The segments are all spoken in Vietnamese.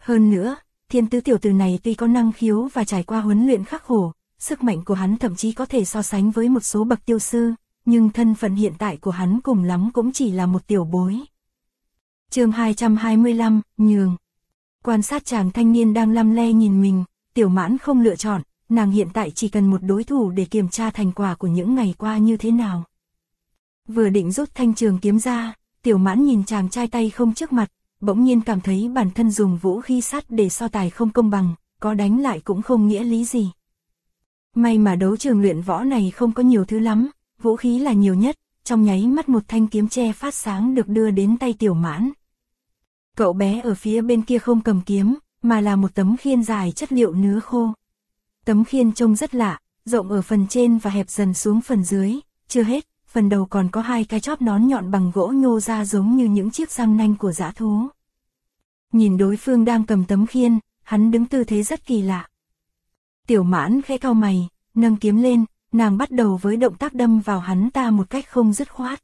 Hơn nữa, Thiên Tứ tiểu tử này tuy có năng khiếu và trải qua huấn luyện khắc khổ, sức mạnh của hắn thậm chí có thể so sánh với một số bậc tiêu sư, nhưng thân phận hiện tại của hắn cùng lắm cũng chỉ là một tiểu bối. Chương 225, nhường. Quan sát chàng thanh niên đang lăm le nhìn mình, Tiểu Mãn không lựa chọn, nàng hiện tại chỉ cần một đối thủ để kiểm tra thành quả của những ngày qua như thế nào. Vừa định rút thanh trường kiếm ra, Tiểu Mãn nhìn chàng trai tay không trước mặt, bỗng nhiên cảm thấy bản thân dùng vũ khí sắt để so tài không công bằng, có đánh lại cũng không nghĩa lý gì. May mà đấu trường luyện võ này không có nhiều thứ lắm, vũ khí là nhiều nhất, trong nháy mắt một thanh kiếm tre phát sáng được đưa đến tay Tiểu Mãn. Cậu bé ở phía bên kia không cầm kiếm, mà là một tấm khiên dài chất liệu nứa khô. Tấm khiên trông rất lạ, rộng ở phần trên và hẹp dần xuống phần dưới, chưa hết, phần đầu còn có hai cái chóp nón nhọn bằng gỗ nhô ra giống như những chiếc răng nanh của dã thú. Nhìn đối phương đang cầm tấm khiên, hắn đứng tư thế rất kỳ lạ. Tiểu Mãn khẽ cau mày, nâng kiếm lên, nàng bắt đầu với động tác đâm vào hắn ta một cách không dứt khoát.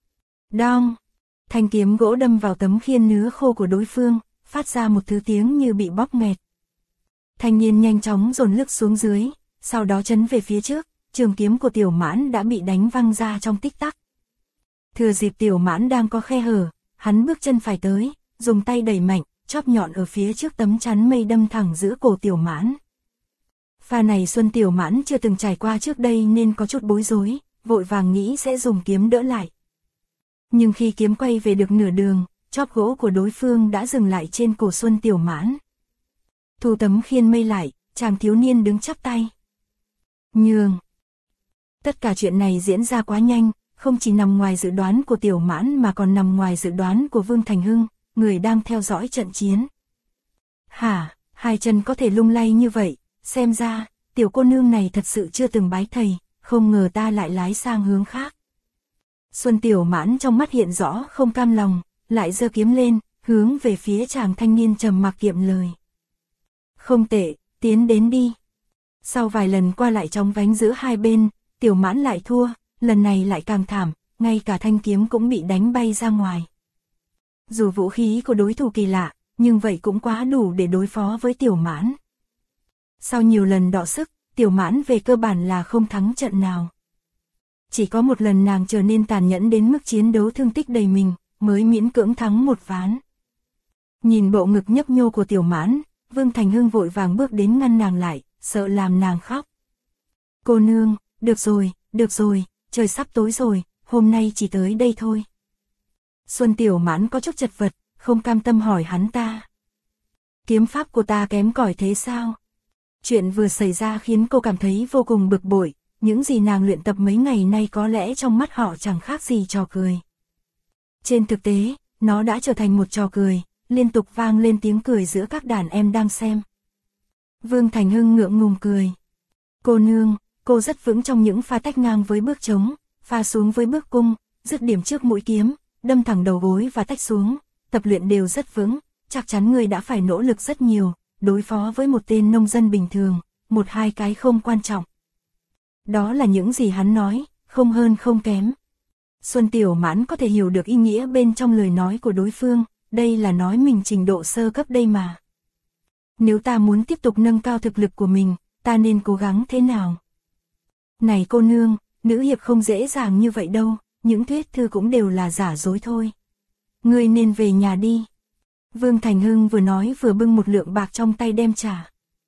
Đong! Thanh kiếm gỗ đâm vào tấm khiên nứa khô của đối phương, phát ra một thứ tiếng như bị bóp nghẹt. Thanh niên nhanh chóng dồn lực xuống dưới, sau đó chấn về phía trước, trường kiếm của Tiểu Mãn đã bị đánh văng ra trong tích tắc. Thừa dịp Tiểu Mãn đang có khe hở, hắn bước chân phải tới, dùng tay đẩy mạnh, chóp nhọn ở phía trước tấm chắn mây đâm thẳng giữa cổ Tiểu Mãn. Pha này Xuân Tiểu Mãn chưa từng trải qua trước đây nên có chút bối rối, vội vàng nghĩ sẽ dùng kiếm đỡ lại. Nhưng khi kiếm quay về được nửa đường, chóp gỗ của đối phương đã dừng lại trên cổ Xuân Tiểu Mãn. Thu tấm khiên mây lại, chàng thiếu niên đứng chắp tay. Nhường. Tất cả chuyện này diễn ra quá nhanh, không chỉ nằm ngoài dự đoán của Tiểu Mãn mà còn nằm ngoài dự đoán của Vương Thành Hưng, người đang theo dõi trận chiến. Hả, hai chân có thể lung lay như vậy, xem ra, tiểu cô nương này thật sự chưa từng bái thầy, không ngờ ta lại lái sang hướng khác. Xuân Tiểu Mãn trong mắt hiện rõ không cam lòng, lại giơ kiếm lên, hướng về phía chàng thanh niên trầm mặc kiệm lời. Không tệ, tiến đến đi. Sau vài lần qua lại chóng vánh giữa hai bên, Tiểu Mãn lại thua, lần này lại càng thảm, ngay cả thanh kiếm cũng bị đánh bay ra ngoài. Dù vũ khí của đối thủ kỳ lạ, nhưng vậy cũng quá đủ để đối phó với Tiểu Mãn. Sau nhiều lần đọ sức, Tiểu Mãn về cơ bản là không thắng trận nào. Chỉ có một lần nàng trở nên tàn nhẫn đến mức chiến đấu thương tích đầy mình, mới miễn cưỡng thắng một ván. Nhìn bộ ngực nhấp nhô của Tiểu Mãn, Vương Thành Hưng vội vàng bước đến ngăn nàng lại, sợ làm nàng khóc. Cô nương, được rồi, trời sắp tối rồi, hôm nay chỉ tới đây thôi. Xuân Tiểu Mãn có chút chật vật, không cam tâm hỏi hắn ta. Kiếm pháp của ta kém cỏi thế sao? Chuyện vừa xảy ra khiến cô cảm thấy vô cùng bực bội, những gì nàng luyện tập mấy ngày nay có lẽ trong mắt họ chẳng khác gì trò cười. Trên thực tế, nó đã trở thành một trò cười, liên tục vang lên tiếng cười giữa các đàn em đang xem. Vương Thành Hưng ngượng ngùng cười. Cô nương, cô rất vững trong những pha tách ngang với bước trống, pha xuống với bước cung, dứt điểm trước mũi kiếm, đâm thẳng đầu gối và tách xuống, tập luyện đều rất vững, chắc chắn người đã phải nỗ lực rất nhiều, đối phó với một tên nông dân bình thường, một hai cái không quan trọng. Đó là những gì hắn nói, không hơn không kém. Xuân Tiểu Mãn có thể hiểu được ý nghĩa bên trong lời nói của đối phương, đây là nói mình trình độ sơ cấp đây mà. Nếu ta muốn tiếp tục nâng cao thực lực của mình, ta nên cố gắng thế nào? Này cô nương, nữ hiệp không dễ dàng như vậy đâu, những thuyết thư cũng đều là giả dối thôi. Ngươi nên về nhà đi. Vương Thành Hưng vừa nói vừa bưng một lượng bạc trong tay đem trả.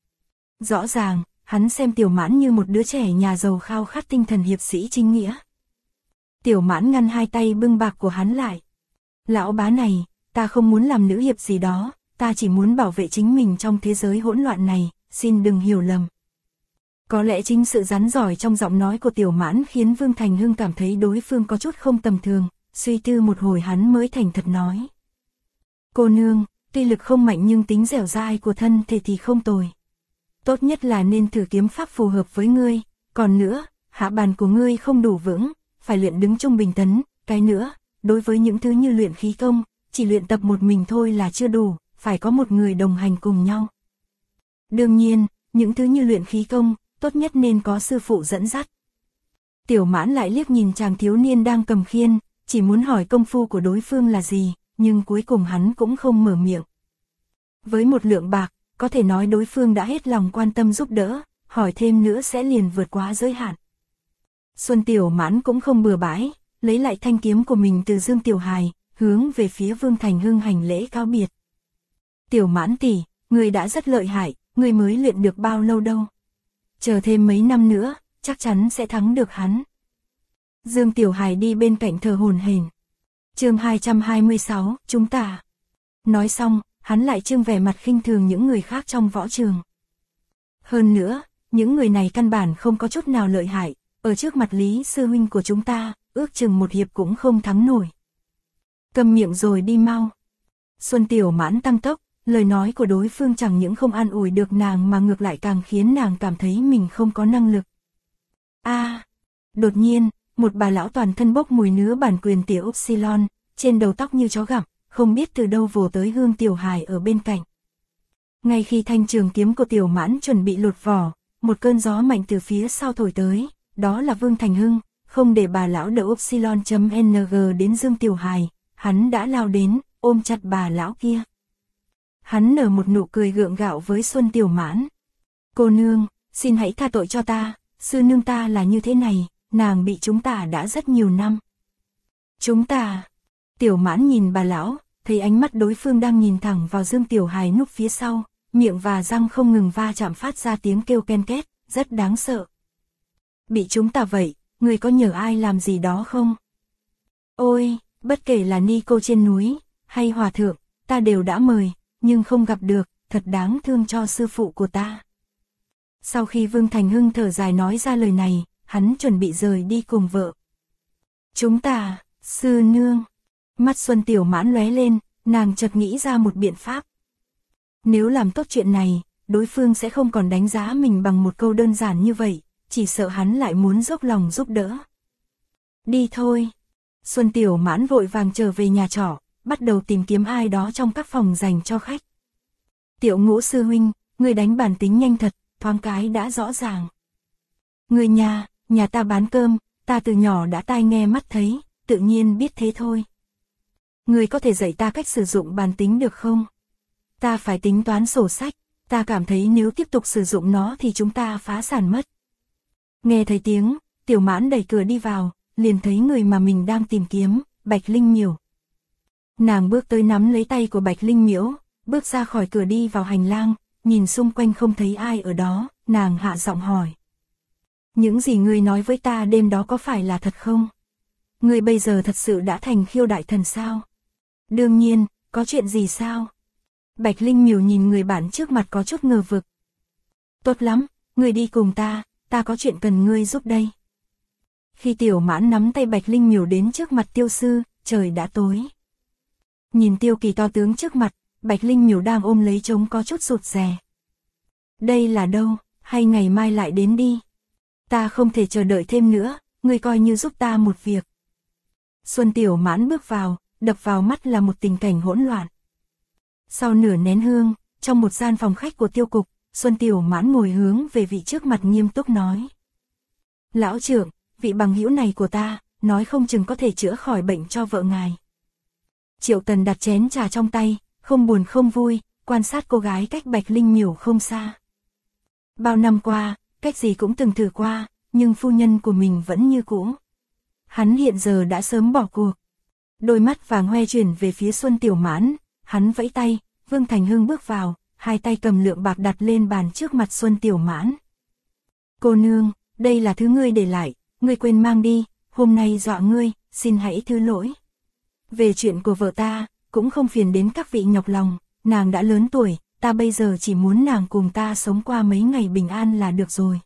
Rõ ràng, hắn xem Tiểu Mãn như một đứa trẻ nhà giàu khao khát tinh thần hiệp sĩ chính nghĩa. Tiểu Mãn ngăn hai tay bưng bạc của hắn lại. Lão bá này, ta không muốn làm nữ hiệp gì đó, ta chỉ muốn bảo vệ chính mình trong thế giới hỗn loạn này, xin đừng hiểu lầm. Có lẽ chính sự rắn giỏi trong giọng nói của Tiểu Mãn khiến Vương Thành Hưng cảm thấy đối phương có chút không tầm thường, suy tư một hồi hắn mới thành thật nói. Cô nương, tuy lực không mạnh nhưng tính dẻo dai của thân thể thì không tồi. Tốt nhất là nên thử kiếm pháp phù hợp với ngươi, còn nữa, hạ bàn của ngươi không đủ vững, phải luyện đứng trung bình tấn, cái nữa, đối với những thứ như luyện khí công, chỉ luyện tập một mình thôi là chưa đủ, phải có một người đồng hành cùng nhau. Đương nhiên, những thứ như luyện khí công, tốt nhất nên có sư phụ dẫn dắt. Tiểu Mãn lại liếc nhìn chàng thiếu niên đang cầm khiên, chỉ muốn hỏi công phu của đối phương là gì, nhưng cuối cùng hắn cũng không mở miệng. Với một lượng bạc, có thể nói đối phương đã hết lòng quan tâm giúp đỡ, hỏi thêm nữa sẽ liền vượt quá giới hạn. Xuân Tiểu Mãn cũng không bừa bãi, lấy lại thanh kiếm của mình từ Dương Tiểu Hài, hướng về phía Vương Thành Hưng hành lễ cáo biệt. Tiểu Mãn tỷ, người đã rất lợi hại, người mới luyện được bao lâu đâu. Chờ thêm mấy năm nữa, chắc chắn sẽ thắng được hắn. Dương Tiểu Hài đi bên cạnh thờ hổn hển. Chương 226, chúng ta. Nói xong, hắn lại trưng vẻ mặt khinh thường những người khác trong võ trường. Hơn nữa, những người này căn bản không có chút nào lợi hại, ở trước mặt Lý sư huynh của chúng ta, ước chừng một hiệp cũng không thắng nổi. Cầm miệng rồi đi mau. Xuân Tiểu Mãn tăng tốc, lời nói của đối phương chẳng những không an ủi được nàng mà ngược lại càng khiến nàng cảm thấy mình không có năng lực. Đột nhiên, một bà lão toàn thân bốc mùi nứa bản quyền tiểu Upsilon, trên đầu tóc như chó gặm, không biết từ đâu vồ tới Hương Tiểu Hài ở bên cạnh. Ngay khi thanh trường kiếm của Tiểu Mãn chuẩn bị lột vỏ, một cơn gió mạnh từ phía sau thổi tới, đó là Vương Thành Hưng, không để bà lão đỡ Upsilon.ng đến Dương Tiểu Hài, hắn đã lao đến, ôm chặt bà lão kia. Hắn nở một nụ cười gượng gạo với Xuân Tiểu Mãn. Cô nương, xin hãy tha tội cho ta, sư nương ta là như thế này, nàng bị chúng ta đã rất nhiều năm. Chúng ta... Tiểu Mãn nhìn bà lão, thấy ánh mắt đối phương đang nhìn thẳng vào Dương Tiểu Hài núp phía sau, miệng và răng không ngừng va chạm phát ra tiếng kêu ken két, rất đáng sợ. Bị chúng ta vậy, người có nhờ ai làm gì đó không? Ôi, bất kể là ni cô trên núi, hay hòa thượng, ta đều đã mời, nhưng không gặp được, thật đáng thương cho sư phụ của ta. Sau khi Vương Thành Hưng thở dài nói ra lời này, hắn chuẩn bị rời đi cùng vợ. Chúng ta, sư nương. Mắt Xuân Tiểu Mãn lóe lên, nàng chợt nghĩ ra một biện pháp. Nếu làm tốt chuyện này, đối phương sẽ không còn đánh giá mình bằng một câu đơn giản như vậy, chỉ sợ hắn lại muốn dốc lòng giúp đỡ. Đi thôi. Xuân Tiểu Mãn vội vàng trở về nhà trọ, bắt đầu tìm kiếm ai đó trong các phòng dành cho khách. Tiểu Ngũ sư huynh, người đánh bản tính nhanh thật, thoáng cái đã rõ ràng. Người nhà ta bán cơm, ta từ nhỏ đã tai nghe mắt thấy, tự nhiên biết thế thôi. Người có thể dạy ta cách sử dụng bàn tính được không? Ta phải tính toán sổ sách, ta cảm thấy nếu tiếp tục sử dụng nó thì chúng ta phá sản mất. Nghe thấy tiếng, Tiểu Mãn đẩy cửa đi vào, liền thấy người mà mình đang tìm kiếm, Bạch Linh Miểu. Nàng bước tới nắm lấy tay của Bạch Linh Miểu, bước ra khỏi cửa đi vào hành lang, nhìn xung quanh không thấy ai ở đó, nàng hạ giọng hỏi. Những gì ngươi nói với ta đêm đó có phải là thật không? Ngươi bây giờ thật sự đã thành khiêu đại thần sao? Đương nhiên, có chuyện gì sao? Bạch Linh Miểu nhìn người bạn trước mặt có chút ngờ vực. Tốt lắm, ngươi đi cùng ta có chuyện cần ngươi giúp đây. Khi Tiểu Mãn nắm tay Bạch Linh Miểu đến trước mặt Tiêu sư, trời đã tối. Nhìn Tiêu Kỳ to tướng trước mặt, Bạch Linh Miểu đang ôm lấy trống có chút rụt rè. Đây là đâu, hay ngày mai lại đến đi? Ta không thể chờ đợi thêm nữa, ngươi coi như giúp ta một việc. Xuân Tiểu Mãn bước vào, đập vào mắt là một tình cảnh hỗn loạn. Sau nửa nén hương, trong một gian phòng khách của Tiêu cục, Xuân Tiểu Mãn ngồi hướng về vị trước mặt nghiêm túc nói. Lão trưởng, vị bằng hữu này của ta, nói không chừng có thể chữa khỏi bệnh cho vợ ngài. Triệu Tần đặt chén trà trong tay, không buồn không vui, quan sát cô gái cách Bạch Linh Miểu không xa. Bao năm qua, cách gì cũng từng thử qua, nhưng phu nhân của mình vẫn như cũ. Hắn hiện giờ đã sớm bỏ cuộc. Đôi mắt vàng hoe chuyển về phía Xuân Tiểu Mãn, hắn vẫy tay, Vương Thành Hưng bước vào, hai tay cầm lượng bạc đặt lên bàn trước mặt Xuân Tiểu Mãn. Cô nương, đây là thứ ngươi để lại, ngươi quên mang đi, hôm nay dọa ngươi, xin hãy thứ lỗi. Về chuyện của vợ ta, cũng không phiền đến các vị nhọc lòng, nàng đã lớn tuổi, ta bây giờ chỉ muốn nàng cùng ta sống qua mấy ngày bình an là được rồi.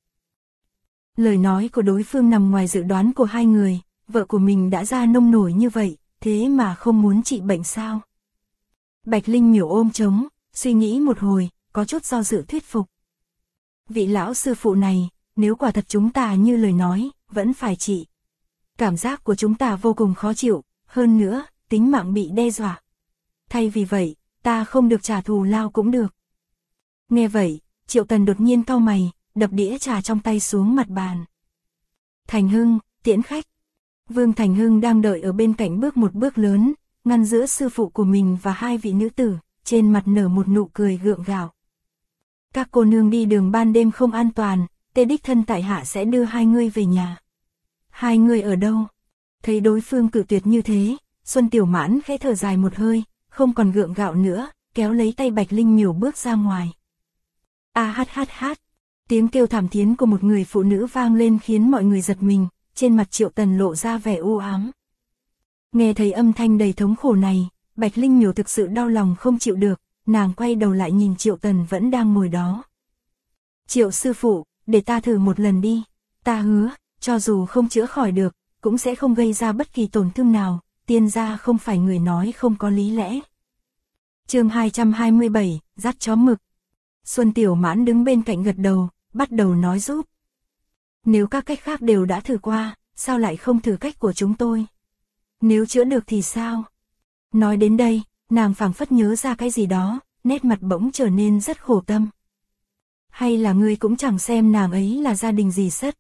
Lời nói của đối phương nằm ngoài dự đoán của hai người, vợ của mình đã ra nông nổi như vậy, thế mà không muốn trị bệnh sao? Bạch Linh Miểu ôm trống, suy nghĩ một hồi, có chút do dự thuyết phục. Vị lão sư phụ này, nếu quả thật chúng ta như lời nói, vẫn phải trị. Cảm giác của chúng ta vô cùng khó chịu, hơn nữa, tính mạng bị đe dọa. Thay vì vậy, ta không được trả thù lao cũng được. Nghe vậy, Triệu Tần đột nhiên cau mày, đập đĩa trà trong tay xuống mặt bàn. Thành Hưng, tiễn khách. Vương Thành Hưng đang đợi ở bên cạnh bước một bước lớn, ngăn giữa sư phụ của mình và hai vị nữ tử, trên mặt nở một nụ cười gượng gạo. Các cô nương đi đường ban đêm không an toàn, tê đích thân tại hạ sẽ đưa hai ngươi về nhà. Hai người ở đâu? Thấy đối phương cự tuyệt như thế, Xuân Tiểu Mãn khẽ thở dài một hơi, không còn gượng gạo nữa, kéo lấy tay Bạch Linh Miểu bước ra ngoài. A hát hát hát, tiếng kêu thảm thiết của một người phụ nữ vang lên khiến mọi người giật mình, trên mặt Triệu Tần lộ ra vẻ u ám. Nghe thấy âm thanh đầy thống khổ này, Bạch Linh Miểu thực sự đau lòng không chịu được, nàng quay đầu lại nhìn Triệu Tần vẫn đang ngồi đó. Triệu sư phụ, để ta thử một lần đi, ta hứa, cho dù không chữa khỏi được, cũng sẽ không gây ra bất kỳ tổn thương nào, tiên gia không phải người nói không có lý lẽ. Chương 227, dắt chó mực. Xuân Tiểu Mãn đứng bên cạnh gật đầu, bắt đầu nói giúp. Nếu các cách khác đều đã thử qua, sao lại không thử cách của chúng tôi? Nếu chữa được thì sao? Nói đến đây, nàng phảng phất nhớ ra cái gì đó, nét mặt bỗng trở nên rất khổ tâm. Hay là ngươi cũng chẳng xem nàng ấy là gia đình gì sất?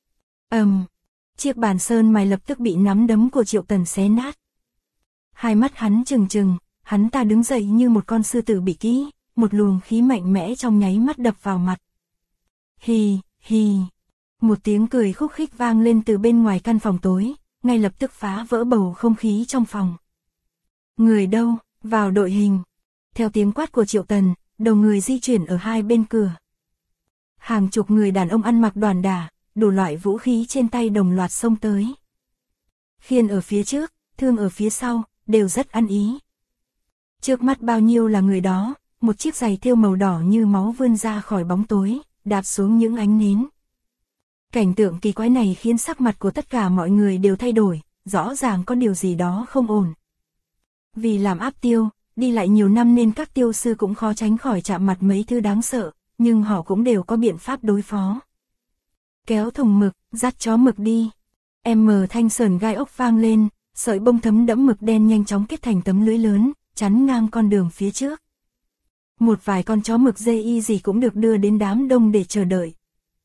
Chiếc bàn sơn mài lập tức bị nắm đấm của Triệu Tần xé nát. Hai mắt hắn trừng trừng, hắn ta đứng dậy như một con sư tử bị kỹ, một luồng khí mạnh mẽ trong nháy mắt đập vào mặt. Hì, hì. Một tiếng cười khúc khích vang lên từ bên ngoài căn phòng tối, ngay lập tức phá vỡ bầu không khí trong phòng. Người đâu, vào đội hình. Theo tiếng quát của Triệu Tần, đầu người di chuyển ở hai bên cửa. Hàng chục người đàn ông ăn mặc đoàn đả, đủ loại vũ khí trên tay đồng loạt xông tới. Khiên ở phía trước, thương ở phía sau, đều rất ăn ý. Trước mắt bao nhiêu là người đó, một chiếc giày thêu màu đỏ như máu vươn ra khỏi bóng tối, đạp xuống những ánh nến. Cảnh tượng kỳ quái này khiến sắc mặt của tất cả mọi người đều thay đổi, rõ ràng có điều gì đó không ổn. Vì làm áp tiêu, đi lại nhiều năm nên các tiêu sư cũng khó tránh khỏi chạm mặt mấy thứ đáng sợ, nhưng họ cũng đều có biện pháp đối phó. Kéo thùng mực, dắt chó mực đi. Thanh sờn gai ốc vang lên, sợi bông thấm đẫm mực đen nhanh chóng kết thành tấm lưới lớn, chắn ngang con đường phía trước. Một vài con chó mực dê y gì cũng được đưa đến đám đông để chờ đợi.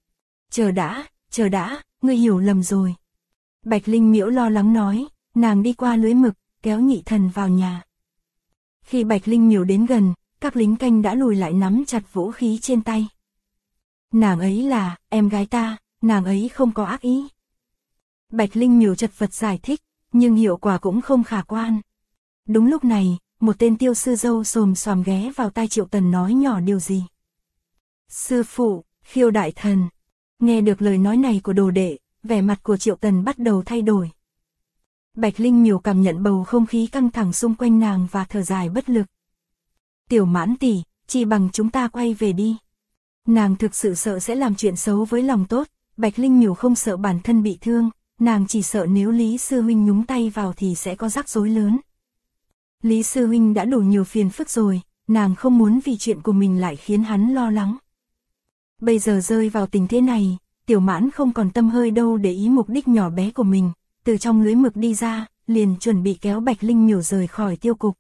Chờ đã, ngươi hiểu lầm rồi. Bạch Linh Miễu lo lắng nói, nàng đi qua lưới mực, kéo Nhị Thần vào nhà. Khi Bạch Linh Miểu đến gần, các lính canh đã lùi lại nắm chặt vũ khí trên tay. Nàng ấy là, em gái ta, nàng ấy không có ác ý. Bạch Linh Miểu chật vật giải thích, nhưng hiệu quả cũng không khả quan. Đúng lúc này, một tên tiêu sư râu xồm xoàm ghé vào tai Triệu Tần nói nhỏ điều gì. Sư phụ, Khiêu đại thần. Nghe được lời nói này của đồ đệ, vẻ mặt của Triệu Tần bắt đầu thay đổi. Bạch Linh Miểu cảm nhận bầu không khí căng thẳng xung quanh nàng và thở dài bất lực. Tiểu Mãn tỷ, chỉ bằng chúng ta quay về đi. Nàng thực sự sợ sẽ làm chuyện xấu với lòng tốt, Bạch Linh Miểu không sợ bản thân bị thương, nàng chỉ sợ nếu Lý Sư Huynh nhúng tay vào thì sẽ có rắc rối lớn. Lý Sư Huynh đã đủ nhiều phiền phức rồi, nàng không muốn vì chuyện của mình lại khiến hắn lo lắng. Bây giờ rơi vào tình thế này, Tiểu Mãn không còn tâm hơi đâu để ý mục đích nhỏ bé của mình, từ trong lưới mực đi ra, liền chuẩn bị kéo Bạch Linh Miểu rời khỏi tiêu cục.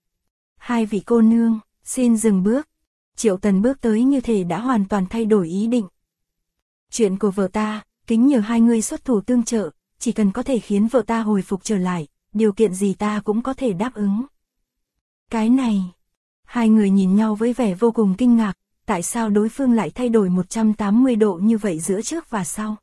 Hai vị cô nương, xin dừng bước. Triệu Tần bước tới như thể đã hoàn toàn thay đổi ý định. Chuyện của vợ ta, kính nhờ hai người xuất thủ tương trợ, chỉ cần có thể khiến vợ ta hồi phục trở lại, điều kiện gì ta cũng có thể đáp ứng. Cái này, hai người nhìn nhau với vẻ vô cùng kinh ngạc, tại sao đối phương lại thay đổi 180 độ như vậy giữa trước và sau?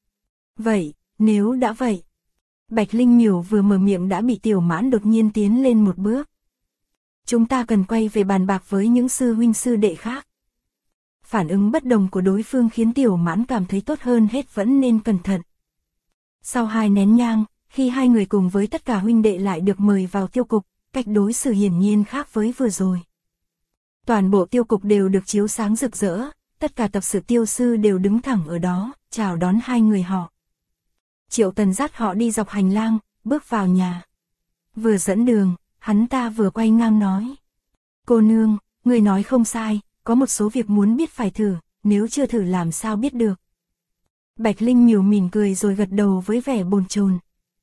Vậy, nếu đã vậy. Bạch Linh Miểu vừa mở miệng đã bị Tiểu Mãn đột nhiên tiến lên một bước. Chúng ta cần quay về bàn bạc với những sư huynh sư đệ khác. Phản ứng bất đồng của đối phương khiến Tiểu Mãn cảm thấy tốt hơn hết, vẫn nên cẩn thận. Sau 2 nén nhang, khi hai người cùng với tất cả huynh đệ lại được mời vào tiêu cục, cách đối xử hiển nhiên khác với vừa rồi. Toàn bộ tiêu cục đều được chiếu sáng rực rỡ, tất cả tập sự tiêu sư đều đứng thẳng ở đó, chào đón hai người họ. Triệu Tần dắt họ đi dọc hành lang, bước vào nhà. Vừa dẫn đường, hắn ta vừa quay ngang nói. Cô nương, người nói không sai, có một số việc muốn biết phải thử, nếu chưa thử làm sao biết được. Bạch Linh Miểu mỉm cười rồi gật đầu với vẻ bồn chồn.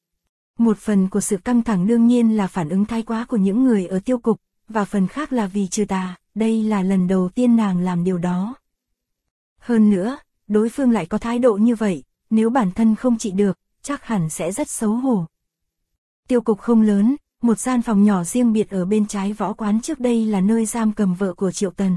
Một phần của sự căng thẳng đương nhiên là phản ứng thái quá của những người ở tiêu cục, và phần khác là vì trừ tà, đây là lần đầu tiên nàng làm điều đó. Hơn nữa, đối phương lại có thái độ như vậy, nếu bản thân không trị được, chắc hẳn sẽ rất xấu hổ. Tiêu cục không lớn, một gian phòng nhỏ riêng biệt ở bên trái võ quán, trước đây là nơi giam cầm vợ của Triệu Tần.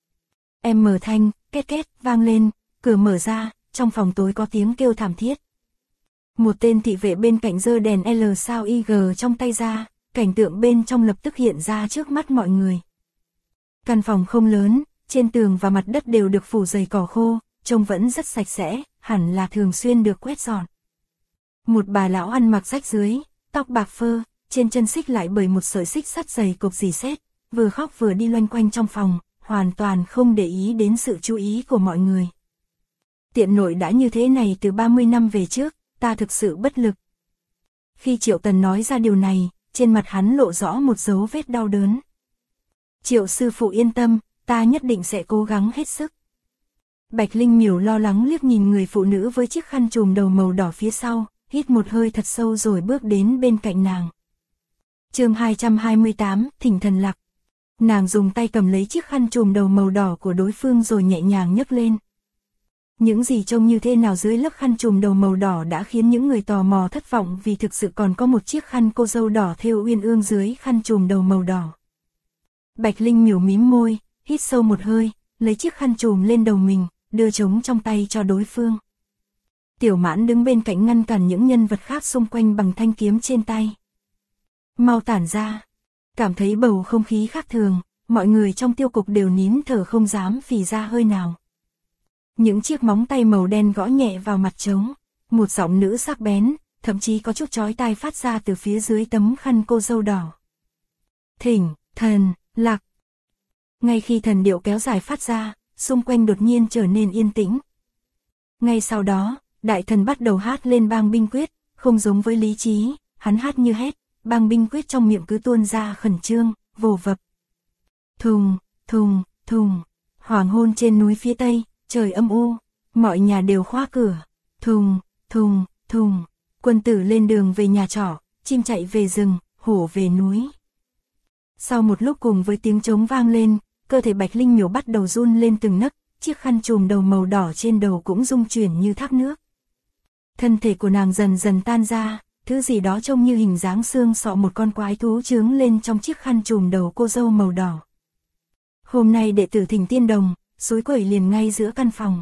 Em mở thanh, két két, vang lên, cửa mở ra, trong phòng tối có tiếng kêu thảm thiết. Một tên thị vệ bên cạnh giơ đèn L sao IG trong tay ra, cảnh tượng bên trong lập tức hiện ra trước mắt mọi người. Căn phòng không lớn, trên tường và mặt đất đều được phủ dày cỏ khô, trông vẫn rất sạch sẽ, hẳn là thường xuyên được quét dọn. Một bà lão ăn mặc rách rưới, tóc bạc phơ, trên chân xích lại bởi một sợi xích sắt dày cộp rỉ sét, vừa khóc vừa đi loanh quanh trong phòng, hoàn toàn không để ý đến sự chú ý của mọi người. Tiện nội đã như thế này từ 30 năm về trước, ta thực sự bất lực. Khi Triệu Tần nói ra điều này, trên mặt hắn lộ rõ một dấu vết đau đớn. Triệu sư phụ yên tâm, ta nhất định sẽ cố gắng hết sức. Bạch Linh Miểu lo lắng liếc nhìn người phụ nữ với chiếc khăn trùm đầu màu đỏ phía sau, hít một hơi thật sâu rồi bước đến bên cạnh nàng. Chương 228, Thỉnh Thần Lạc. Nàng dùng tay cầm lấy chiếc khăn trùm đầu màu đỏ của đối phương rồi nhẹ nhàng nhấc lên. Những gì trông như thế nào dưới lớp khăn trùm đầu màu đỏ đã khiến những người tò mò thất vọng, vì thực sự còn có một chiếc khăn cô dâu đỏ thêu uyên ương dưới khăn trùm đầu màu đỏ. Bạch Linh Miểu mím môi, hít sâu một hơi, lấy chiếc khăn trùm lên đầu mình, đưa trống trong tay cho đối phương. Tiểu Mãn đứng bên cạnh ngăn cản những nhân vật khác xung quanh bằng thanh kiếm trên tay. Mau tản ra. Cảm thấy bầu không khí khác thường, mọi người trong tiêu cục đều nín thở không dám phì ra hơi nào. Những chiếc móng tay màu đen gõ nhẹ vào mặt trống, một giọng nữ sắc bén, thậm chí có chút chói tai phát ra từ phía dưới tấm khăn cô dâu đỏ. Thỉnh, thần, lạc. Ngay khi thần điệu kéo dài phát ra, xung quanh đột nhiên trở nên yên tĩnh. Ngay sau đó, đại thần bắt đầu hát lên bang binh quyết, không giống với Lý Trí, hắn hát như hét, bang binh quyết trong miệng cứ tuôn ra khẩn trương, vồ vập. Thùng, thùng, thùng, hoàng hôn trên núi phía tây, trời âm u, mọi nhà đều khóa cửa. Thùng, thùng, thùng, quân tử lên đường về nhà trọ, chim chạy về rừng, hổ về núi. Sau một lúc cùng với tiếng trống vang lên, cơ thể Bạch Linh Miểu bắt đầu run lên từng nấc, chiếc khăn trùm đầu màu đỏ trên đầu cũng rung chuyển như thác nước. Thân thể của nàng dần dần tan ra, thứ gì đó trông như hình dáng xương sọ một con quái thú chướng lên trong chiếc khăn trùm đầu cô dâu màu đỏ. Hôm nay đệ tử Thỉnh Tiên Đồng, suối quẩy liền ngay giữa căn phòng.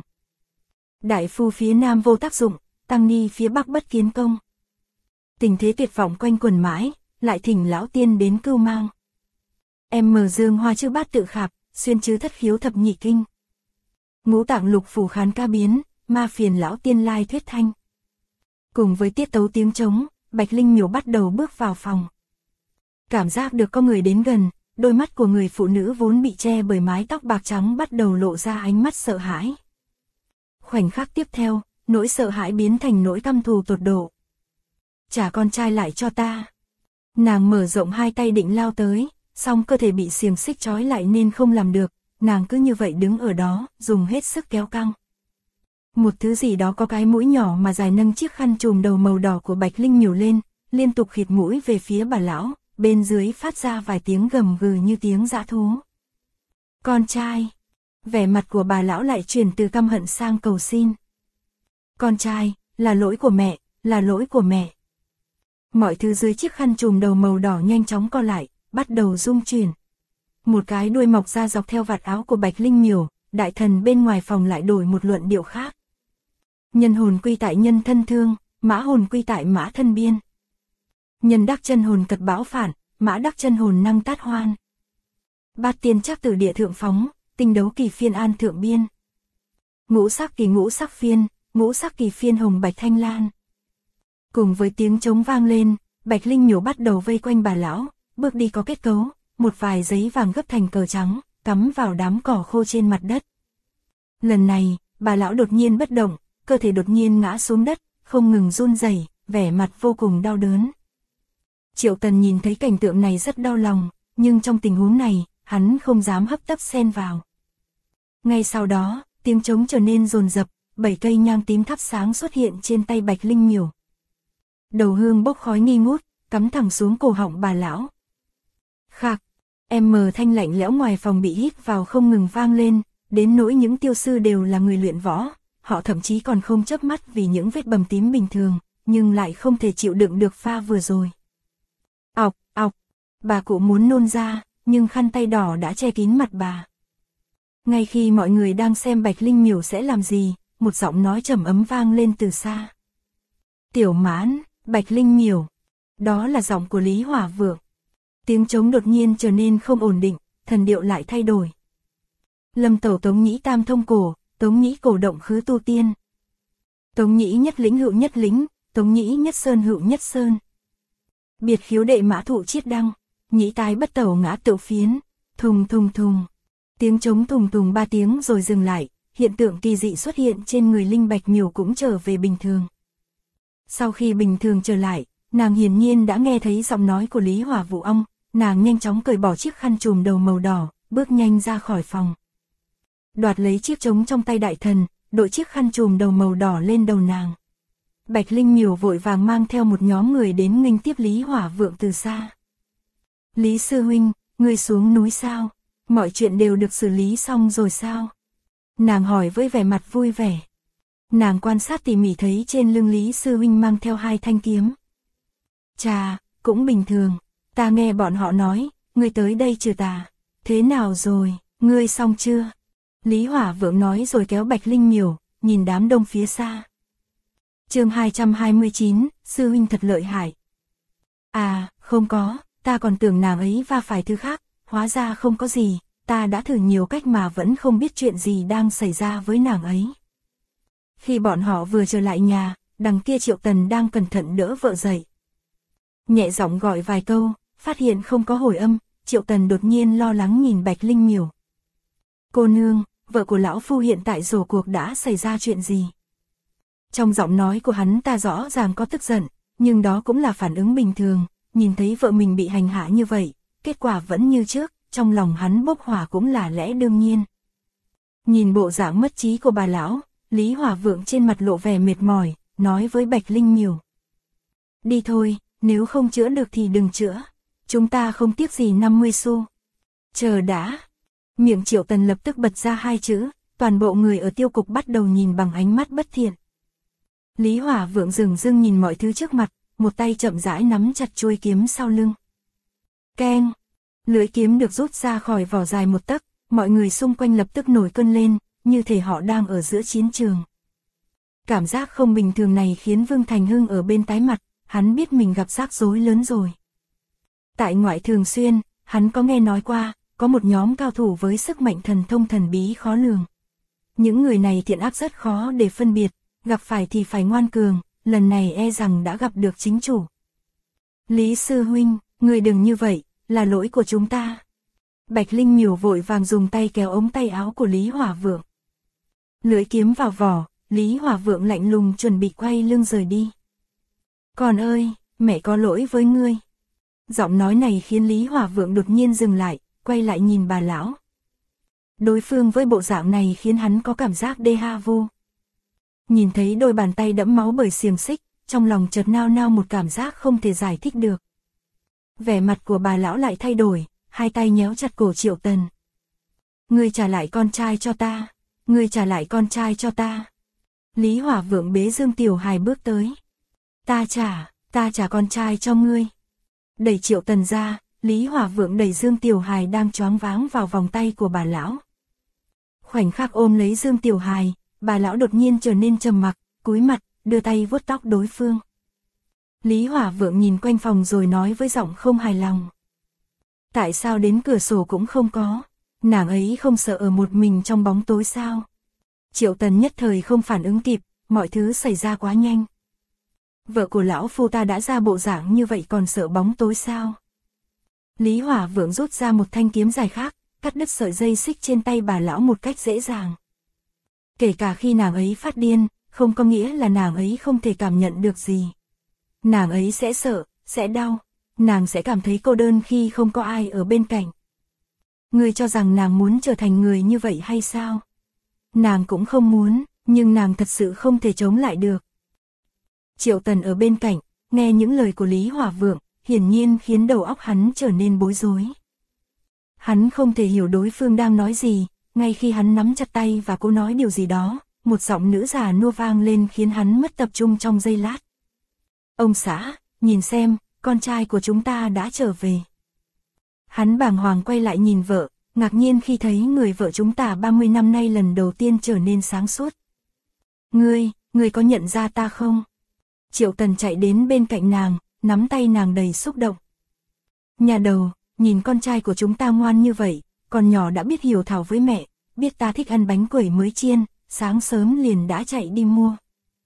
Đại phu phía nam vô tác dụng, tăng ni phía bắc bất kiến công. Tình thế tuyệt vọng quanh quẩn mãi, lại thỉnh lão tiên đến cưu mang. Em mở dương hoa chữ bát tự khạp, xuyên chứ thất khiếu thập nhị kinh. Ngũ tạng lục phủ khán ca biến, ma phiền lão tiên lai thuyết thanh. Cùng với tiết tấu tiếng trống, Bạch Linh Miểu bắt đầu bước vào phòng. Cảm giác được có người đến gần, đôi mắt của người phụ nữ vốn bị che bởi mái tóc bạc trắng bắt đầu lộ ra ánh mắt sợ hãi. Khoảnh khắc tiếp theo, nỗi sợ hãi biến thành nỗi căm thù tột độ. Trả con trai lại cho ta. Nàng mở rộng hai tay định lao tới, song cơ thể bị xiềng xích trói lại nên không làm được, nàng cứ như vậy đứng ở đó, dùng hết sức kéo căng. Một thứ gì đó có cái mũi nhỏ mà dài nâng chiếc khăn trùm đầu màu đỏ của Bạch Linh Miểu lên, liên tục khịt mũi về phía bà lão, bên dưới phát ra vài tiếng gầm gừ như tiếng dã thú. Con trai. Vẻ mặt của bà lão lại chuyển từ căm hận sang cầu xin. Con trai, là lỗi của mẹ, là lỗi của mẹ. Mọi thứ dưới chiếc khăn trùm đầu màu đỏ nhanh chóng co lại, bắt đầu rung chuyển. Một cái đuôi mọc ra dọc theo vạt áo của Bạch Linh Miểu, đại thần bên ngoài phòng lại đổi một luận điệu khác. Nhân hồn quy tại nhân thân thương, mã hồn quy tại mã thân biên. Nhân đắc chân hồn cật bão phản, mã đắc chân hồn năng tát hoan. Bát tiên chắc từ địa thượng phóng, tinh đấu kỳ phiên an thượng biên. Ngũ sắc phiên, ngũ sắc kỳ phiên hồng bạch thanh lan. Cùng với tiếng trống vang lên, Bạch Linh Miểu bắt đầu vây quanh bà lão, bước đi có kết cấu, một vài giấy vàng gấp thành cờ trắng, cắm vào đám cỏ khô trên mặt đất. Lần này, bà lão đột nhiên bất động, cơ thể đột nhiên ngã xuống đất, không ngừng run rẩy, vẻ mặt vô cùng đau đớn. Triệu Tần nhìn thấy cảnh tượng này rất đau lòng, nhưng trong tình huống này, hắn không dám hấp tấp xen vào. Ngay sau đó, tiếng trống trở nên dồn dập, 7 cây nhang tím thắp sáng xuất hiện trên tay Bạch Linh Miểu. Đầu hương bốc khói nghi ngút, cắm thẳng xuống cổ họng bà lão. Khạc, thanh lạnh lẽo ngoài phòng bị hít vào không ngừng vang lên, đến nỗi những tiêu sư đều là người luyện võ, họ thậm chí còn không chớp mắt vì những vết bầm tím bình thường, nhưng lại không thể chịu đựng được pha vừa rồi. Ọc, ọc, Bà cụ muốn nôn ra, nhưng khăn tay đỏ đã che kín mặt bà. Ngay khi mọi người đang xem Bạch Linh Miểu sẽ làm gì, một giọng nói trầm ấm vang lên từ xa. Tiểu Mãn, Bạch Linh Miểu. Đó là giọng của Lý Hỏa Vượng. Tiếng trống đột nhiên trở nên không ổn định, thần điệu lại thay đổi. Lâm tẩu Tống Nhĩ tam thông cổ, Tống Nhĩ cổ động khứ tu tiên. Tống Nhĩ nhất lĩnh hữu nhất lĩnh, Tống Nhĩ nhất sơn hữu nhất sơn. Biệt khiếu đệ mã thụ chiết đăng, nhĩ tái bất tẩu ngã tựu phiến, thùng thùng thùng. Tiếng trống thùng thùng 3 tiếng rồi dừng lại, hiện tượng kỳ dị xuất hiện trên người Linh Bạch Miểu cũng trở về bình thường. Sau khi bình thường trở lại, nàng hiển nhiên đã nghe thấy giọng nói của Lý Hỏa Vũ Ong, nàng nhanh chóng cởi bỏ chiếc khăn trùm đầu màu đỏ, bước nhanh ra khỏi phòng. Đoạt lấy chiếc trống trong tay đại thần, đội chiếc khăn trùm đầu màu đỏ lên đầu nàng. Bạch Linh Miểu vội vàng mang theo một nhóm người đến nghênh tiếp Lý Hỏa Vượng từ xa. Lý sư huynh, ngươi xuống núi sao? Mọi chuyện đều được xử lý xong rồi sao? Nàng hỏi với vẻ mặt vui vẻ. Nàng quan sát tỉ mỉ thấy trên lưng Lý sư huynh mang theo 2 thanh kiếm. Chà, cũng bình thường, ta nghe bọn họ nói, ngươi tới đây trừ tà. Thế nào rồi, ngươi xong chưa? Lý Hỏa Vượng nói rồi kéo Bạch Linh Miểu, nhìn đám đông phía xa. Chương 229, sư huynh thật lợi hại. À, không có, ta còn tưởng nàng ấy va phải thứ khác, hóa ra không có gì, ta đã thử nhiều cách mà vẫn không biết chuyện gì đang xảy ra với nàng ấy. Khi bọn họ vừa trở lại nhà, đằng kia Triệu Tần đang cẩn thận đỡ vợ dậy. Nhẹ giọng gọi vài câu, phát hiện không có hồi âm, Triệu Tần đột nhiên lo lắng nhìn Bạch Linh Miểu. Cô nương, vợ của lão phu hiện tại rổ cuộc đã xảy ra chuyện gì? Trong giọng nói của hắn ta rõ ràng có tức giận, nhưng đó cũng là phản ứng bình thường, nhìn thấy vợ mình bị hành hạ như vậy, kết quả vẫn như trước, trong lòng hắn bốc hỏa cũng là lẽ đương nhiên. Nhìn bộ dạng mất trí của bà lão, Lý Hỏa Vượng trên mặt lộ vẻ mệt mỏi, nói với Bạch Linh Miểu. Đi thôi, nếu không chữa được thì đừng chữa, chúng ta không tiếc gì 50 xu. Chờ đã. Miệng Triệu Tần lập tức bật ra 2 chữ, toàn bộ người ở tiêu cục bắt đầu nhìn bằng ánh mắt bất thiện. Lý Hỏa Vượng dừng dưng nhìn mọi thứ trước mặt, một tay chậm rãi nắm chặt chuôi kiếm sau lưng. Keng! Lưỡi kiếm được rút ra khỏi vỏ dài 1 tấc, mọi người xung quanh lập tức nổi cơn lên, như thể họ đang ở giữa chiến trường. Cảm giác không bình thường này khiến Vương Thành Hưng ở bên tái mặt, hắn biết mình gặp rắc rối lớn rồi. Tại ngoại Thường Xuyên, hắn có nghe nói qua, có một nhóm cao thủ với sức mạnh thần thông thần bí khó lường. Những người này thiện ác rất khó để phân biệt, gặp phải thì phải ngoan cường, lần này e rằng đã gặp được chính chủ. Lý sư huynh, người đừng như vậy, là lỗi của chúng ta. Bạch Linh Miểu vội vàng dùng tay kéo ống tay áo của Lý Hỏa Vượng. Lưỡi kiếm vào vỏ, Lý Hỏa Vượng lạnh lùng chuẩn bị quay lưng rời đi. Con ơi, mẹ có lỗi với ngươi. Giọng nói này khiến Lý Hỏa Vượng đột nhiên dừng lại, quay lại nhìn bà lão. Đối phương với bộ dạng này khiến hắn có cảm giác déjà vu. Nhìn thấy đôi bàn tay đẫm máu bởi xiềng xích, trong lòng chợt nao nao một cảm giác không thể giải thích được. Vẻ mặt của bà lão lại thay đổi, 2 tay nhéo chặt cổ Triệu Tần. Ngươi trả lại con trai cho ta, ngươi trả lại con trai cho ta. Lý Hỏa Vượng bế Dương Tiểu Hài bước tới. Ta trả con trai cho ngươi. Đẩy Triệu Tần ra, Lý Hỏa Vượng đẩy Dương Tiểu Hài đang choáng váng vào vòng tay của bà lão. Khoảnh khắc ôm lấy Dương Tiểu Hài, bà lão đột nhiên trở nên trầm mặc, cúi mặt, đưa tay vuốt tóc đối phương. Lý Hỏa Vượng nhìn quanh phòng rồi nói với giọng không hài lòng. Tại sao đến cửa sổ cũng không có? Nàng ấy không sợ ở một mình trong bóng tối sao? Triệu Tần nhất thời không phản ứng kịp, mọi thứ xảy ra quá nhanh. Vợ của lão phu ta đã ra bộ dạng như vậy còn sợ bóng tối sao? Lý Hỏa Vượng rút ra một thanh kiếm dài khác, cắt đứt sợi dây xích trên tay bà lão một cách dễ dàng. Kể cả khi nàng ấy phát điên, không có nghĩa là nàng ấy không thể cảm nhận được gì. Nàng ấy sẽ sợ, sẽ đau, nàng sẽ cảm thấy cô đơn khi không có ai ở bên cạnh. Ngươi cho rằng nàng muốn trở thành người như vậy hay sao? Nàng cũng không muốn, nhưng nàng thật sự không thể chống lại được. Triệu Tần ở bên cạnh, nghe những lời của Lý Hỏa Vượng, hiển nhiên khiến đầu óc hắn trở nên bối rối. Hắn không thể hiểu đối phương đang nói gì, ngay khi hắn nắm chặt tay và cố nói điều gì đó, một giọng nữ già nua vang lên khiến hắn mất tập trung trong giây lát. Ông xã, nhìn xem, con trai của chúng ta đã trở về. Hắn bàng hoàng quay lại nhìn vợ, ngạc nhiên khi thấy người vợ chúng ta 30 năm nay lần đầu tiên trở nên sáng suốt. Ngươi có nhận ra ta không? Triệu Tần chạy đến bên cạnh nàng, nắm tay nàng đầy xúc động. Nhà đầu, nhìn con trai của chúng ta ngoan như vậy, còn nhỏ đã biết hiếu thảo với mẹ, biết ta thích ăn bánh quẩy mới chiên, sáng sớm liền đã chạy đi mua.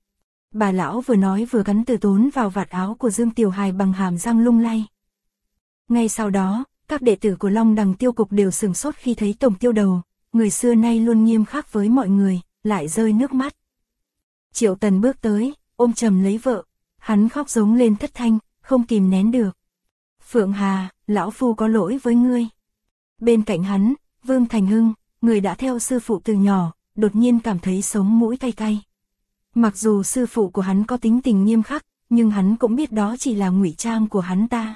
Bà lão vừa nói vừa cắn từ tốn vào vạt áo của Dương Tiểu Hài bằng hàm răng lung lay. Ngay sau đó, các đệ tử của Long Đằng Tiêu Cục đều sửng sốt khi thấy Tổng Tiêu Đầu, người xưa nay luôn nghiêm khắc với mọi người, lại rơi nước mắt. Triệu Tần bước tới, ôm chầm lấy vợ, hắn khóc giống lên thất thanh, không kìm nén được. Phượng Hà, lão phu có lỗi với ngươi. Bên cạnh hắn, Vương Thành Hưng, người đã theo sư phụ từ nhỏ, đột nhiên cảm thấy sống mũi cay cay. Mặc dù sư phụ của hắn có tính tình nghiêm khắc, nhưng hắn cũng biết đó chỉ là ngụy trang của hắn ta.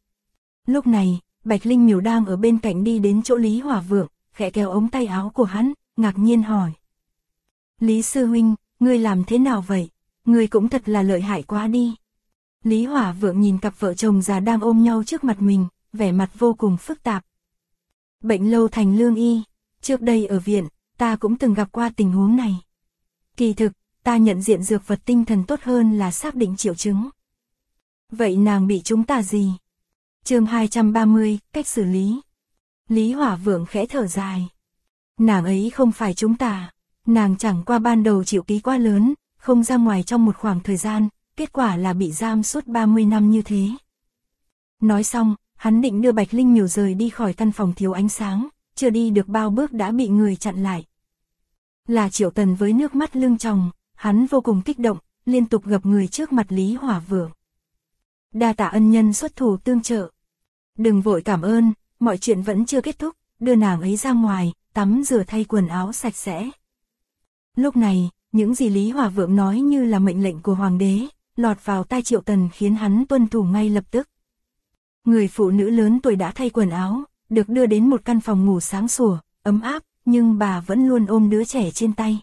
Lúc này, Bạch Linh Miểu đang ở bên cạnh đi đến chỗ Lý Hỏa Vượng, khẽ kéo ống tay áo của hắn, ngạc nhiên hỏi. Lý sư huynh, ngươi làm thế nào vậy? Ngươi cũng thật là lợi hại quá đi. Lý Hỏa Vượng nhìn cặp vợ chồng già đang ôm nhau trước mặt mình, vẻ mặt vô cùng phức tạp. Bệnh lâu thành lương y, trước đây ở viện, ta cũng từng gặp qua tình huống này. Kỳ thực, ta nhận diện dược vật tinh thần tốt hơn là xác định triệu chứng. Vậy nàng bị chúng ta gì? Chương 230, cách xử lý. Lý Hỏa Vượng khẽ thở dài. Nàng ấy không phải chúng ta, nàng chẳng qua ban đầu chịu ký quá lớn, không ra ngoài trong một khoảng thời gian, kết quả là bị giam suốt 30 năm như thế. Nói xong, hắn định đưa Bạch Linh Miểu rời đi khỏi căn phòng thiếu ánh sáng, chưa đi được bao bước đã bị người chặn lại. Là Triệu Tần với nước mắt lưng tròng, hắn vô cùng kích động, liên tục gập người trước mặt Lý Hỏa Vượng. Đa tạ ân nhân xuất thủ tương trợ. Đừng vội cảm ơn, mọi chuyện vẫn chưa kết thúc, đưa nàng ấy ra ngoài, tắm rửa thay quần áo sạch sẽ. Lúc này, những gì Lý Hỏa Vượng nói như là mệnh lệnh của hoàng đế, lọt vào tai Triệu Tần khiến hắn tuân thủ ngay lập tức. Người phụ nữ lớn tuổi đã thay quần áo, được đưa đến một căn phòng ngủ sáng sủa, ấm áp, nhưng bà vẫn luôn ôm đứa trẻ trên tay.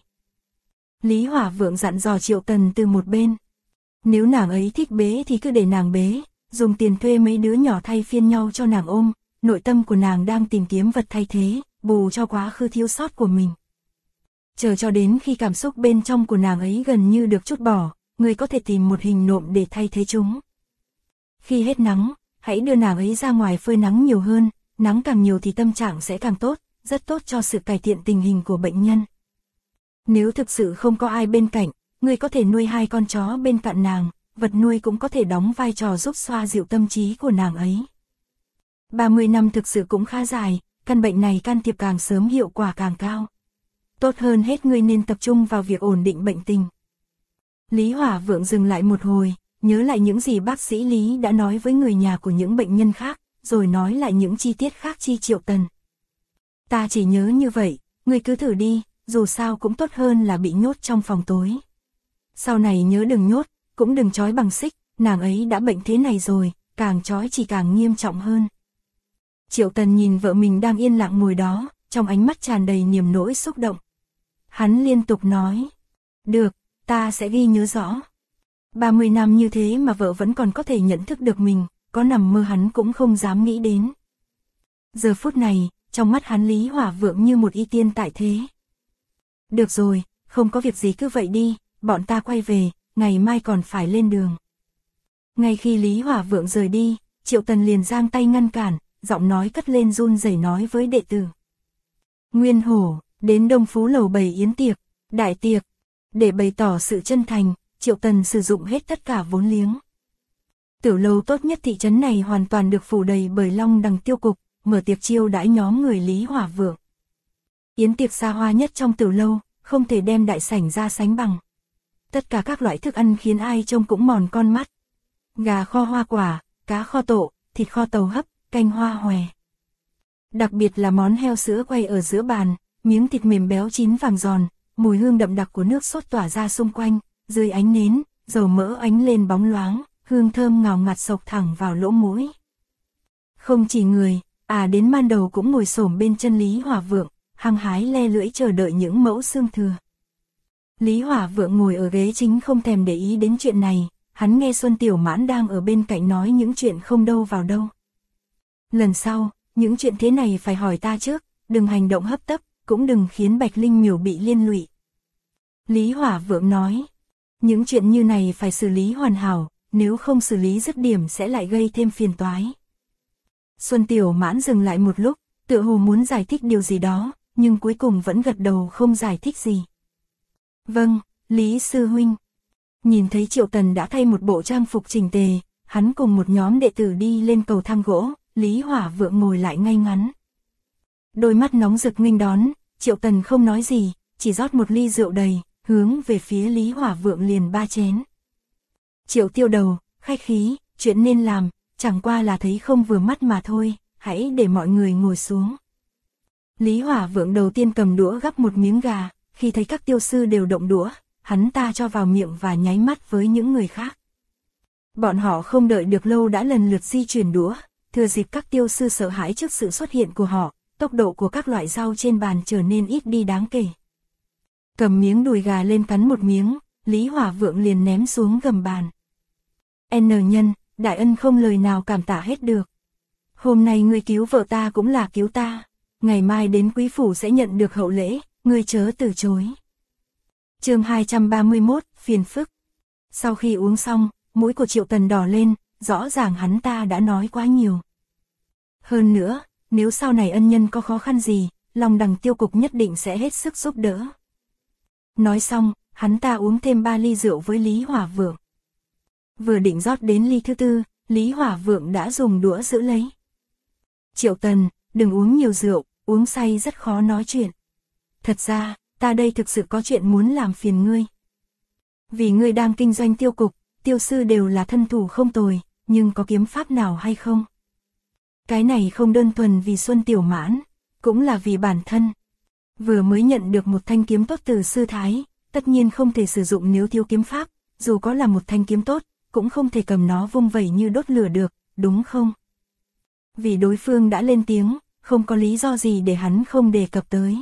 Lý Hỏa Vượng dặn dò Triệu Tần từ một bên. Nếu nàng ấy thích bế thì cứ để nàng bế, dùng tiền thuê mấy đứa nhỏ thay phiên nhau cho nàng ôm, nội tâm của nàng đang tìm kiếm vật thay thế, bù cho quá khứ thiếu sót của mình. Chờ cho đến khi cảm xúc bên trong của nàng ấy gần như được trút bỏ, người có thể tìm một hình nộm để thay thế chúng. Khi hết nắng, hãy đưa nàng ấy ra ngoài phơi nắng nhiều hơn, nắng càng nhiều thì tâm trạng sẽ càng tốt, rất tốt cho sự cải thiện tình hình của bệnh nhân. Nếu thực sự không có ai bên cạnh, người có thể nuôi 2 con chó bên cạnh nàng, vật nuôi cũng có thể đóng vai trò giúp xoa dịu tâm trí của nàng ấy. 30 năm thực sự cũng khá dài, căn bệnh này can thiệp càng sớm hiệu quả càng cao. Tốt hơn hết ngươi nên tập trung vào việc ổn định bệnh tình. Lý Hỏa Vượng dừng lại một hồi, nhớ lại những gì bác sĩ Lý đã nói với người nhà của những bệnh nhân khác, rồi nói lại những chi tiết khác chi Triệu Tần. Ta chỉ nhớ như vậy, ngươi cứ thử đi, dù sao cũng tốt hơn là bị nhốt trong phòng tối. Sau này nhớ đừng nhốt, cũng đừng trói bằng xích, nàng ấy đã bệnh thế này rồi, càng trói chỉ càng nghiêm trọng hơn. Triệu Tần nhìn vợ mình đang yên lặng ngồi đó, trong ánh mắt tràn đầy niềm nỗi xúc động. Hắn liên tục nói, được, ta sẽ ghi nhớ rõ. 30 năm như thế mà vợ vẫn còn có thể nhận thức được mình, có nằm mơ hắn cũng không dám nghĩ đến. Giờ phút này, trong mắt hắn Lý Hỏa Vượng như một y tiên tại thế. Được rồi, không có việc gì cứ vậy đi, bọn ta quay về, ngày mai còn phải lên đường. Ngay khi Lý Hỏa Vượng rời đi, Triệu Tần liền giang tay ngăn cản, giọng nói cất lên run rẩy nói với đệ tử. Nguyên Hổ, đến Đông Phú lầu bày yến tiệc, đại tiệc. Để bày tỏ sự chân thành, Triệu Tần sử dụng hết tất cả vốn liếng. Tiểu lâu tốt nhất thị trấn này hoàn toàn được phủ đầy bởi Long Đằng Tiêu Cục, mở tiệc chiêu đãi nhóm người Lý Hỏa Vượng. Yến tiệc xa hoa nhất trong tiểu lâu, không thể đem đại sảnh ra sánh bằng. Tất cả các loại thức ăn khiến ai trông cũng mòn con mắt. Gà kho hoa quả, cá kho tộ, thịt kho tàu hấp, canh hoa hòe. Đặc biệt là món heo sữa quay ở giữa bàn, miếng thịt mềm béo chín vàng giòn, mùi hương đậm đặc của nước sốt tỏa ra xung quanh, dưới ánh nến, dầu mỡ ánh lên bóng loáng, hương thơm ngào ngạt xộc thẳng vào lỗ mũi. Không chỉ người, đến man đầu cũng ngồi xổm bên chân Lý Hỏa Vượng, hăng hái le lưỡi chờ đợi những mẫu xương thừa. Lý Hỏa Vượng ngồi ở ghế chính không thèm để ý đến chuyện này, hắn nghe Xuân Tiểu Mãn đang ở bên cạnh nói những chuyện không đâu vào đâu. Lần sau, những chuyện thế này phải hỏi ta trước, đừng hành động hấp tấp, cũng đừng khiến Bạch Linh Miểu bị liên lụy. Lý Hỏa Vượng nói, những chuyện như này phải xử lý hoàn hảo, nếu không xử lý dứt điểm sẽ lại gây thêm phiền toái. Xuân Tiểu Mãn dừng lại một lúc, tựa hồ muốn giải thích điều gì đó, nhưng cuối cùng vẫn gật đầu không giải thích gì. Vâng, Lý Sư Huynh. Nhìn thấy Triệu Tần đã thay một bộ trang phục chỉnh tề, hắn cùng một nhóm đệ tử đi lên cầu thang gỗ, Lý Hỏa Vượng ngồi lại ngay ngắn. Đôi mắt nóng rực nghênh đón, Triệu Tần không nói gì, chỉ rót một ly rượu đầy, hướng về phía Lý Hỏa Vượng liền 3 chén. Triệu Tiêu Đầu, khách khí, chuyện nên làm, chẳng qua là thấy không vừa mắt mà thôi, hãy để mọi người ngồi xuống. Lý Hỏa Vượng đầu tiên cầm đũa gắp một miếng gà, khi thấy các tiêu sư đều động đũa, hắn ta cho vào miệng và nháy mắt với những người khác. Bọn họ không đợi được lâu đã lần lượt di chuyển đũa, thừa dịp các tiêu sư sợ hãi trước sự xuất hiện của họ, tốc độ của các loại rau trên bàn trở nên ít đi đáng kể. Cầm miếng đùi gà lên cắn một miếng, Lý Hỏa Vượng liền ném xuống gầm bàn. N nhân, đại ân không lời nào cảm tạ hết được. Hôm nay ngươi cứu vợ ta cũng là cứu ta, ngày mai đến quý phủ sẽ nhận được hậu lễ, ngươi chớ từ chối. Chương 231, phiền phức. Sau khi uống xong, mũi của Triệu Tần đỏ lên, rõ ràng hắn ta đã nói quá nhiều. Hơn nữa, nếu sau này ân nhân có khó khăn gì, Long Đằng tiêu cục nhất định sẽ hết sức giúp đỡ. Nói xong, hắn ta uống thêm 3 ly rượu với Lý Hỏa Vượng. Vừa định rót đến ly thứ tư, Lý Hỏa Vượng đã dùng đũa giữ lấy. Triệu Tần, đừng uống nhiều rượu, uống say rất khó nói chuyện. Thật ra, ta đây thực sự có chuyện muốn làm phiền ngươi. Vì ngươi đang kinh doanh tiêu cục, tiêu sư đều là thân thủ không tồi, nhưng có kiếm pháp nào hay không? Cái này không đơn thuần vì Xuân Tiểu Mãn, cũng là vì bản thân. Vừa mới nhận được một thanh kiếm tốt từ sư thái, tất nhiên không thể sử dụng nếu thiếu kiếm pháp, dù có là một thanh kiếm tốt, cũng không thể cầm nó vung vẩy như đốt lửa được, đúng không? Vì đối phương đã lên tiếng, không có lý do gì để hắn không đề cập tới.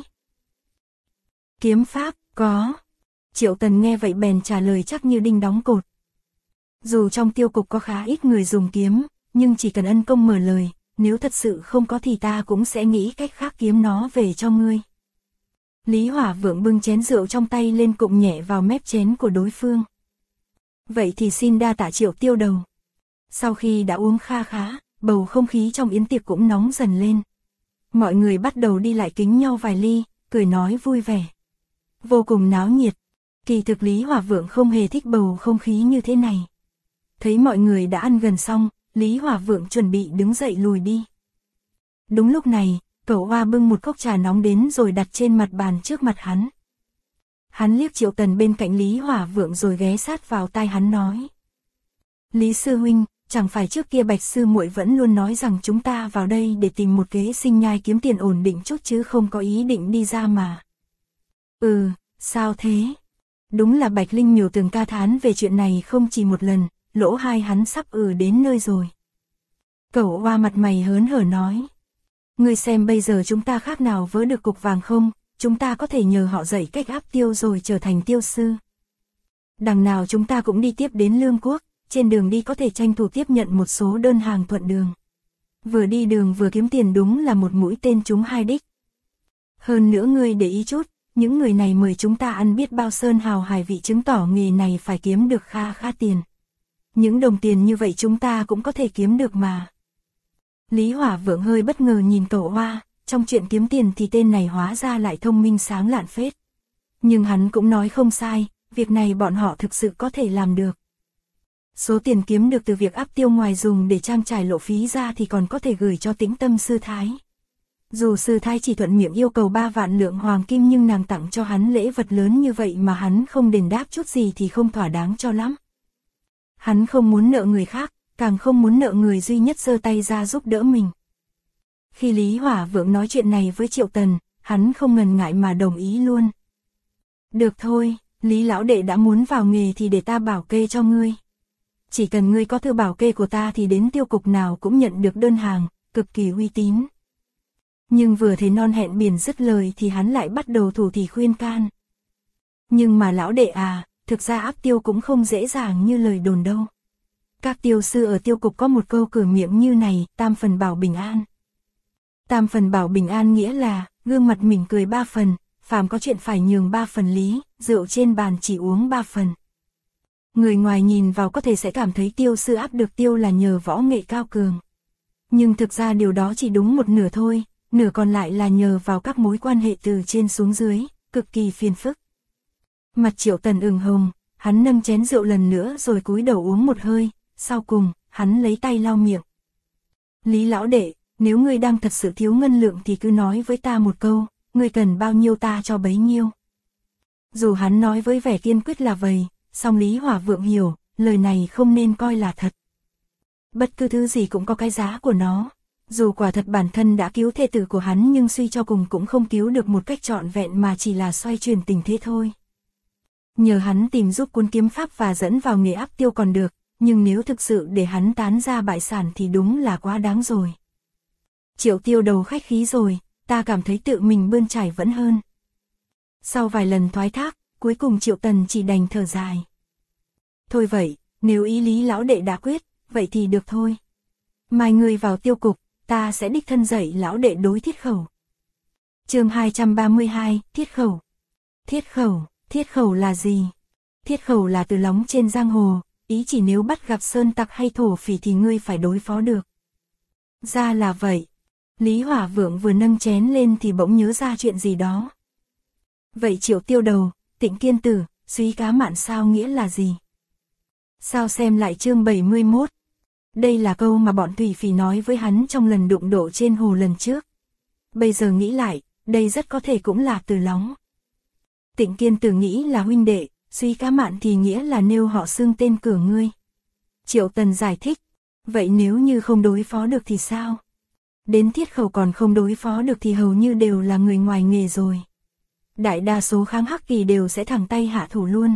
Kiếm pháp, có. Triệu Tần nghe vậy bèn trả lời chắc như đinh đóng cột. Dù trong tiêu cục có khá ít người dùng kiếm, nhưng chỉ cần ân công mở lời, nếu thật sự không có thì ta cũng sẽ nghĩ cách khác kiếm nó về cho ngươi. Lý Hỏa Vượng bưng chén rượu trong tay lên cụm nhẹ vào mép chén của đối phương. Vậy thì xin đa tạ Triệu Tiêu Đầu. Sau khi đã uống kha khá, bầu không khí trong yến tiệc cũng nóng dần lên. Mọi người bắt đầu đi lại kính nhau vài ly, cười nói vui vẻ. Vô cùng náo nhiệt. Kỳ thực Lý Hỏa Vượng không hề thích bầu không khí như thế này. Thấy mọi người đã ăn gần xong, Lý Hỏa Vượng chuẩn bị đứng dậy lùi đi. Đúng lúc này, Cẩu Hoa bưng một cốc trà nóng đến rồi đặt trên mặt bàn trước mặt hắn. Hắn liếc Triệu Tần bên cạnh Lý Hỏa Vượng rồi ghé sát vào tai hắn nói. Lý Sư Huynh, chẳng phải trước kia Bạch Sư muội vẫn luôn nói rằng chúng ta vào đây để tìm một kế sinh nhai kiếm tiền ổn định chút chứ không có ý định đi ra mà. Sao thế? Đúng là Bạch Linh Miểu từng ca thán về chuyện này không chỉ một lần, lỗ tai hắn sắp đến nơi rồi. Cẩu Hoa mặt mày hớn hở nói. Ngươi xem bây giờ chúng ta khác nào vớ được cục vàng không, chúng ta có thể nhờ họ dạy cách áp tiêu rồi trở thành tiêu sư. Đằng nào chúng ta cũng đi tiếp đến Lương Quốc, trên đường đi có thể tranh thủ tiếp nhận một số đơn hàng thuận đường. Vừa đi đường vừa kiếm tiền đúng là một mũi tên trúng hai đích. Hơn nữa ngươi để ý chút, những người này mời chúng ta ăn biết bao sơn hào hải vị chứng tỏ nghề này phải kiếm được kha khá tiền. Những đồng tiền như vậy chúng ta cũng có thể kiếm được mà. Lý Hỏa Vượng hơi bất ngờ nhìn Cẩu Hoa, trong chuyện kiếm tiền thì tên này hóa ra lại thông minh sáng lạn phết. Nhưng hắn cũng nói không sai, việc này bọn họ thực sự có thể làm được. Số tiền kiếm được từ việc áp tiêu ngoài dùng để trang trải lộ phí ra thì còn có thể gửi cho Tĩnh Tâm sư thái. Dù sư thái chỉ thuận miệng yêu cầu 3 vạn lượng hoàng kim nhưng nàng tặng cho hắn lễ vật lớn như vậy mà hắn không đền đáp chút gì thì không thỏa đáng cho lắm. Hắn không muốn nợ người khác, càng không muốn nợ người duy nhất giơ tay ra giúp đỡ mình. Khi Lý Hỏa Vượng nói chuyện này với Triệu Tần, hắn không ngần ngại mà đồng ý luôn. Được thôi, Lý lão đệ đã muốn vào nghề thì để ta bảo kê cho ngươi. Chỉ cần ngươi có thư bảo kê của ta thì đến tiêu cục nào cũng nhận được đơn hàng, cực kỳ uy tín. Nhưng vừa thấy non hẹn biển dứt lời thì hắn lại bắt đầu thủ thỉ khuyên can. Nhưng mà lão đệ à, thực ra áp tiêu cũng không dễ dàng như lời đồn đâu. Các tiêu sư ở tiêu cục có một câu cửa miệng như này, tam phần bảo bình an. Tam phần bảo bình an nghĩa là, gương mặt mỉm cười 3 phần, phàm có chuyện phải nhường 3 phần lý, rượu trên bàn chỉ uống 3 phần. Người ngoài nhìn vào có thể sẽ cảm thấy Tiêu sư áp được Tiêu là nhờ võ nghệ cao cường. Nhưng thực ra điều đó chỉ đúng một nửa thôi, nửa còn lại là nhờ vào các mối quan hệ từ trên xuống dưới, cực kỳ phiền phức. Mặt Triệu Tần ửng hồng, hắn nâng chén rượu lần nữa rồi cúi đầu uống một hơi, sau cùng, hắn lấy tay lau miệng. Lý lão đệ, nếu ngươi đang thật sự thiếu ngân lượng thì cứ nói với ta một câu, ngươi cần bao nhiêu ta cho bấy nhiêu. Dù hắn nói với vẻ kiên quyết là vậy, song Lý Hỏa Vượng hiểu, lời này không nên coi là thật. Bất cứ thứ gì cũng có cái giá của nó. Dù quả thật bản thân đã cứu thê tử của hắn nhưng suy cho cùng cũng không cứu được một cách trọn vẹn mà chỉ là xoay chuyển tình thế thôi. Nhờ hắn tìm giúp cuốn kiếm pháp và dẫn vào nghề áp tiêu còn được, nhưng nếu thực sự để hắn tán ra bại sản thì đúng là quá đáng rồi. Triệu Tiêu đầu khách khí rồi, ta cảm thấy tự mình bươn trải vẫn hơn. Sau vài lần thoái thác, cuối cùng Triệu Tần chỉ đành thở dài. Thôi vậy, nếu ý Lý lão đệ đã quyết, vậy thì được thôi. Mai ngươi vào tiêu cục, ta sẽ đích thân dạy lão đệ đối thiết khẩu. Chương 232, thiết khẩu. Thiết khẩu là gì? Thiết khẩu là từ lóng trên giang hồ, ý chỉ nếu bắt gặp sơn tặc hay thổ phỉ thì ngươi phải đối phó được. Ra là vậy. Lý Hỏa Vượng vừa nâng chén lên thì bỗng nhớ ra chuyện gì đó. Vậy Triệu Tiêu đầu, Tịnh Kiên Tử, Súy Cá Mạn sao nghĩa là gì? Sao xem lại chương 71. Đây là câu mà bọn thủy phỉ nói với hắn trong lần đụng độ trên hồ lần trước. Bây giờ nghĩ lại, đây rất có thể cũng là từ lóng. Tịnh Kiên Tử nghĩ là huynh đệ, Súy Cá Mạn thì nghĩa là nêu họ xưng tên cửa ngươi. Triệu Tần giải thích, vậy nếu như không đối phó được thì sao? Đến thiết khẩu còn không đối phó được thì hầu như đều là người ngoài nghề rồi. Đại đa số kháng hắc kỳ đều sẽ thẳng tay hạ thủ luôn.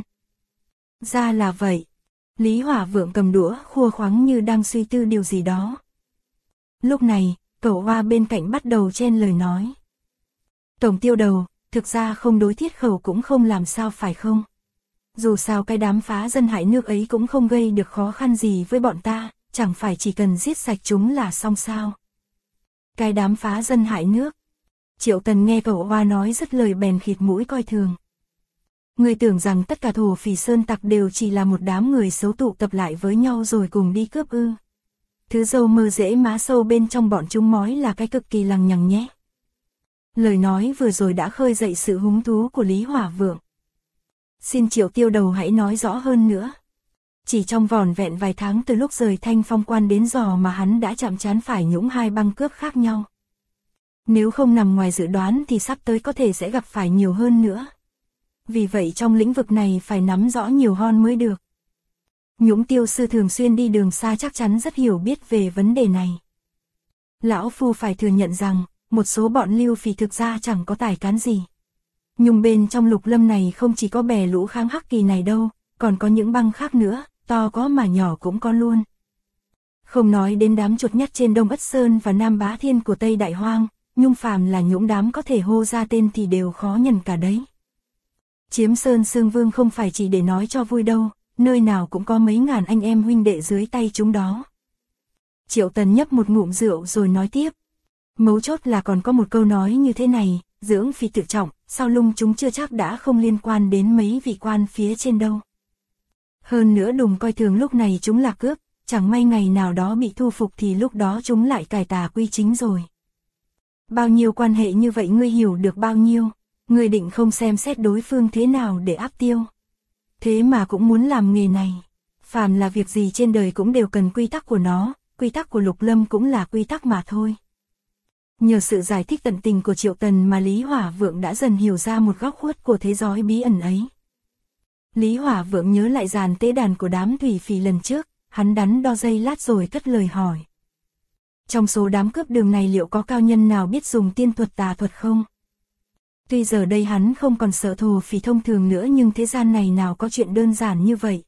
Ra là vậy. Lý Hỏa Vượng cầm đũa khua khoắng như đang suy tư điều gì đó. Lúc này, Cẩu Hoa bên cạnh bắt đầu chen lời nói. Tổng tiêu đầu, thực ra không đối thiết khẩu cũng không làm sao phải không? Dù sao cái đám phá dân hại nước ấy cũng không gây được khó khăn gì với bọn ta, chẳng phải chỉ cần giết sạch chúng là xong sao? Cái đám phá dân hại nước. Triệu Tần nghe Cẩu Hoa nói dứt lời bèn khịt mũi coi thường. Ngươi tưởng rằng tất cả thổ phỉ sơn tặc đều chỉ là một đám người xấu tụ tập lại với nhau rồi cùng đi cướp ư? Thứ dâu mơ rễ má sâu bên trong bọn chúng mói là cái cực kỳ lằng nhằng nhé. Lời nói vừa rồi đã khơi dậy sự hứng thú của Lý Hỏa Vượng. Xin Triệu Tiêu đầu hãy nói rõ hơn nữa. Chỉ trong vỏn vẹn vài tháng từ lúc rời Thanh Phong quan đến giờ mà hắn đã chạm trán phải nhũng 2 băng cướp khác nhau. Nếu không nằm ngoài dự đoán thì sắp tới có thể sẽ gặp phải nhiều hơn nữa. Vì vậy trong lĩnh vực này phải nắm rõ nhiều hơn mới được. Nhũng Tiêu sư thường xuyên đi đường xa chắc chắn rất hiểu biết về vấn đề này. Lão Phu phải thừa nhận rằng, một số bọn lưu phỉ thực ra chẳng có tài cán gì. Nhưng bên trong Lục Lâm này không chỉ có bè lũ kháng hắc kỳ này đâu, còn có những băng khác nữa, to có mà nhỏ cũng có luôn. Không nói đến đám chuột nhắt trên Đông Ất Sơn và Nam Bá Thiên của Tây Đại Hoang, nhưng phàm là những đám có thể hô ra tên thì đều khó nhằn cả đấy. Chiếm Sơn Sương Vương không phải chỉ để nói cho vui đâu, nơi nào cũng có mấy ngàn anh em huynh đệ dưới tay chúng đó. Triệu Tần nhấp một ngụm rượu rồi nói tiếp. Mấu chốt là còn có một câu nói như thế này, dưỡng phi tự trọng, sau lưng chúng chưa chắc đã không liên quan đến mấy vị quan phía trên đâu. Hơn nữa đừng coi thường lúc này chúng là cướp, chẳng may ngày nào đó bị thu phục thì lúc đó chúng lại cải tà quy chính rồi. Bao nhiêu quan hệ như vậy ngươi hiểu được bao nhiêu, ngươi định không xem xét đối phương thế nào để áp tiêu. Thế mà cũng muốn làm nghề này. Phàm là việc gì trên đời cũng đều cần quy tắc của nó, quy tắc của Lục Lâm cũng là quy tắc mà thôi. Nhờ sự giải thích tận tình của Triệu Tần mà Lý Hỏa Vượng đã dần hiểu ra một góc khuất của thế giới bí ẩn ấy. Lý Hỏa Vượng nhớ lại dàn tế đàn của đám thủy phỉ lần trước, hắn đắn đo giây lát rồi cất lời hỏi. Trong số đám cướp đường này liệu có cao nhân nào biết dùng tiên thuật tà thuật không? Tuy giờ đây hắn không còn sợ thổ phỉ thông thường nữa nhưng thế gian này nào có chuyện đơn giản như vậy.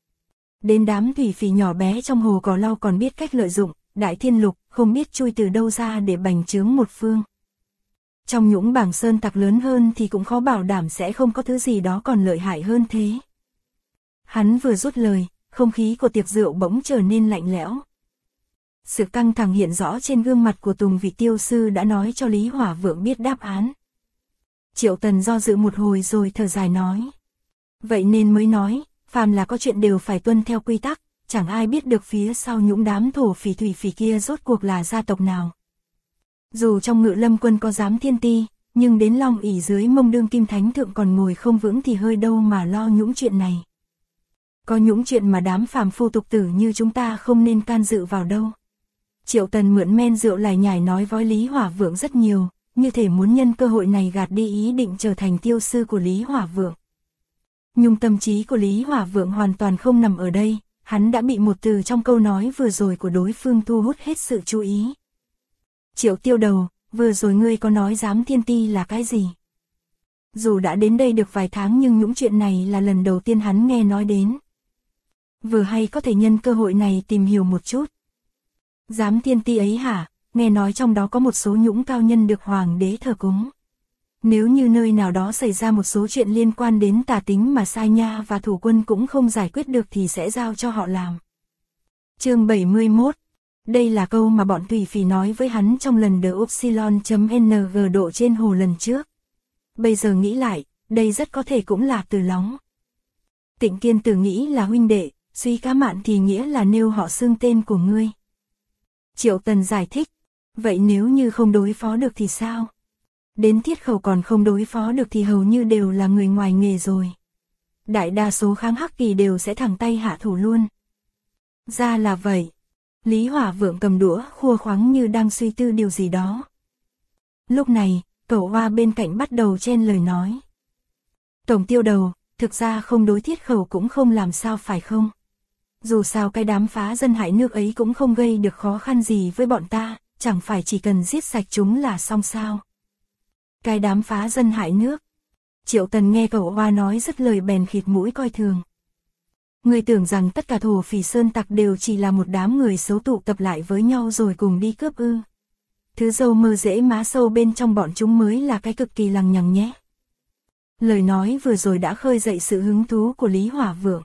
Đến đám thủy phỉ nhỏ bé trong hồ Cò Lau còn biết cách lợi dụng Đại Thiên Lục, không biết chui từ đâu ra để bành trướng một phương. Trong nhũng bảng sơn tặc lớn hơn thì cũng khó bảo đảm sẽ không có thứ gì đó còn lợi hại hơn thế. Hắn vừa rút lời, không khí của tiệc rượu bỗng trở nên lạnh lẽo. Sự căng thẳng hiện rõ trên gương mặt của Tùng vì tiêu sư đã nói cho Lý Hỏa Vượng biết đáp án. Triệu Tần do dự một hồi rồi thở dài nói. Vậy nên mới nói, phàm là có chuyện đều phải tuân theo quy tắc, chẳng ai biết được phía sau những đám thổ phỉ thủy phỉ kia rốt cuộc là gia tộc nào. Dù trong Ngự Lâm quân có giám thiên ti, nhưng đến Long ỷ dưới mông đương kim thánh thượng còn ngồi không vững thì hơi đâu mà lo những chuyện này. Có những chuyện mà đám phàm phu tục tử như chúng ta không nên can dự vào đâu. Triệu Tần mượn men rượu lải nhải nói với Lý Hỏa Vượng rất nhiều, như thể muốn nhân cơ hội này gạt đi ý định trở thành tiêu sư của Lý Hỏa Vượng. Nhưng tâm trí của Lý Hỏa Vượng hoàn toàn không nằm ở đây, hắn đã bị một từ trong câu nói vừa rồi của đối phương thu hút hết sự chú ý. Triệu Tiêu Đầu, vừa rồi ngươi có nói giám thiên ti là cái gì? Dù đã đến đây được vài tháng nhưng những chuyện này là lần đầu tiên hắn nghe nói đến. Vừa hay có thể nhân cơ hội này tìm hiểu một chút. Giám thiên ti ấy hả, nghe nói trong đó có một số nhũng cao nhân được hoàng đế thờ cúng. Nếu như nơi nào đó xảy ra một số chuyện liên quan đến tà tính mà Sai Nha và thủ quân cũng không giải quyết được thì sẽ giao cho họ làm. Chương 71. Đây là câu mà bọn thủy phỉ nói với hắn trong lần The Upsilon.ng độ trên hồ lần trước. Bây giờ nghĩ lại, đây rất có thể cũng là Từ Lóng. Tịnh Kiên Tử nghĩ là huynh đệ, Suy Cá Mạn thì nghĩa là nêu họ xưng tên của ngươi. Triệu Tần giải thích, vậy nếu như không đối phó được thì sao? Đến Thiết Khẩu còn không đối phó được thì hầu như đều là người ngoài nghề rồi. Đại đa số kháng hắc kỳ đều sẽ thẳng tay hạ thủ luôn. Ra là vậy. Lý Hỏa Vượng cầm đũa khua khoắng như đang suy tư điều gì đó. Lúc này, Cẩu Hoa bên cạnh bắt đầu chen lời nói. Tổng Tiêu Đầu, thực ra không đối Thiết Khẩu cũng không làm sao phải không? Dù sao cái đám phá dân hại nước ấy cũng không gây được khó khăn gì với bọn ta, chẳng phải chỉ cần giết sạch chúng là xong sao? Cái đám phá dân hại nước. Triệu Tần nghe Cẩu Hoa nói dứt lời bèn khịt mũi coi thường. Người tưởng rằng tất cả thổ phỉ sơn tặc đều chỉ là một đám người xấu tụ tập lại với nhau rồi cùng đi cướp ư? Thứ dâu mơ rễ má sâu bên trong bọn chúng mới là cái cực kỳ lằng nhằng nhé. Lời nói vừa rồi đã khơi dậy sự hứng thú của Lý Hỏa Vượng.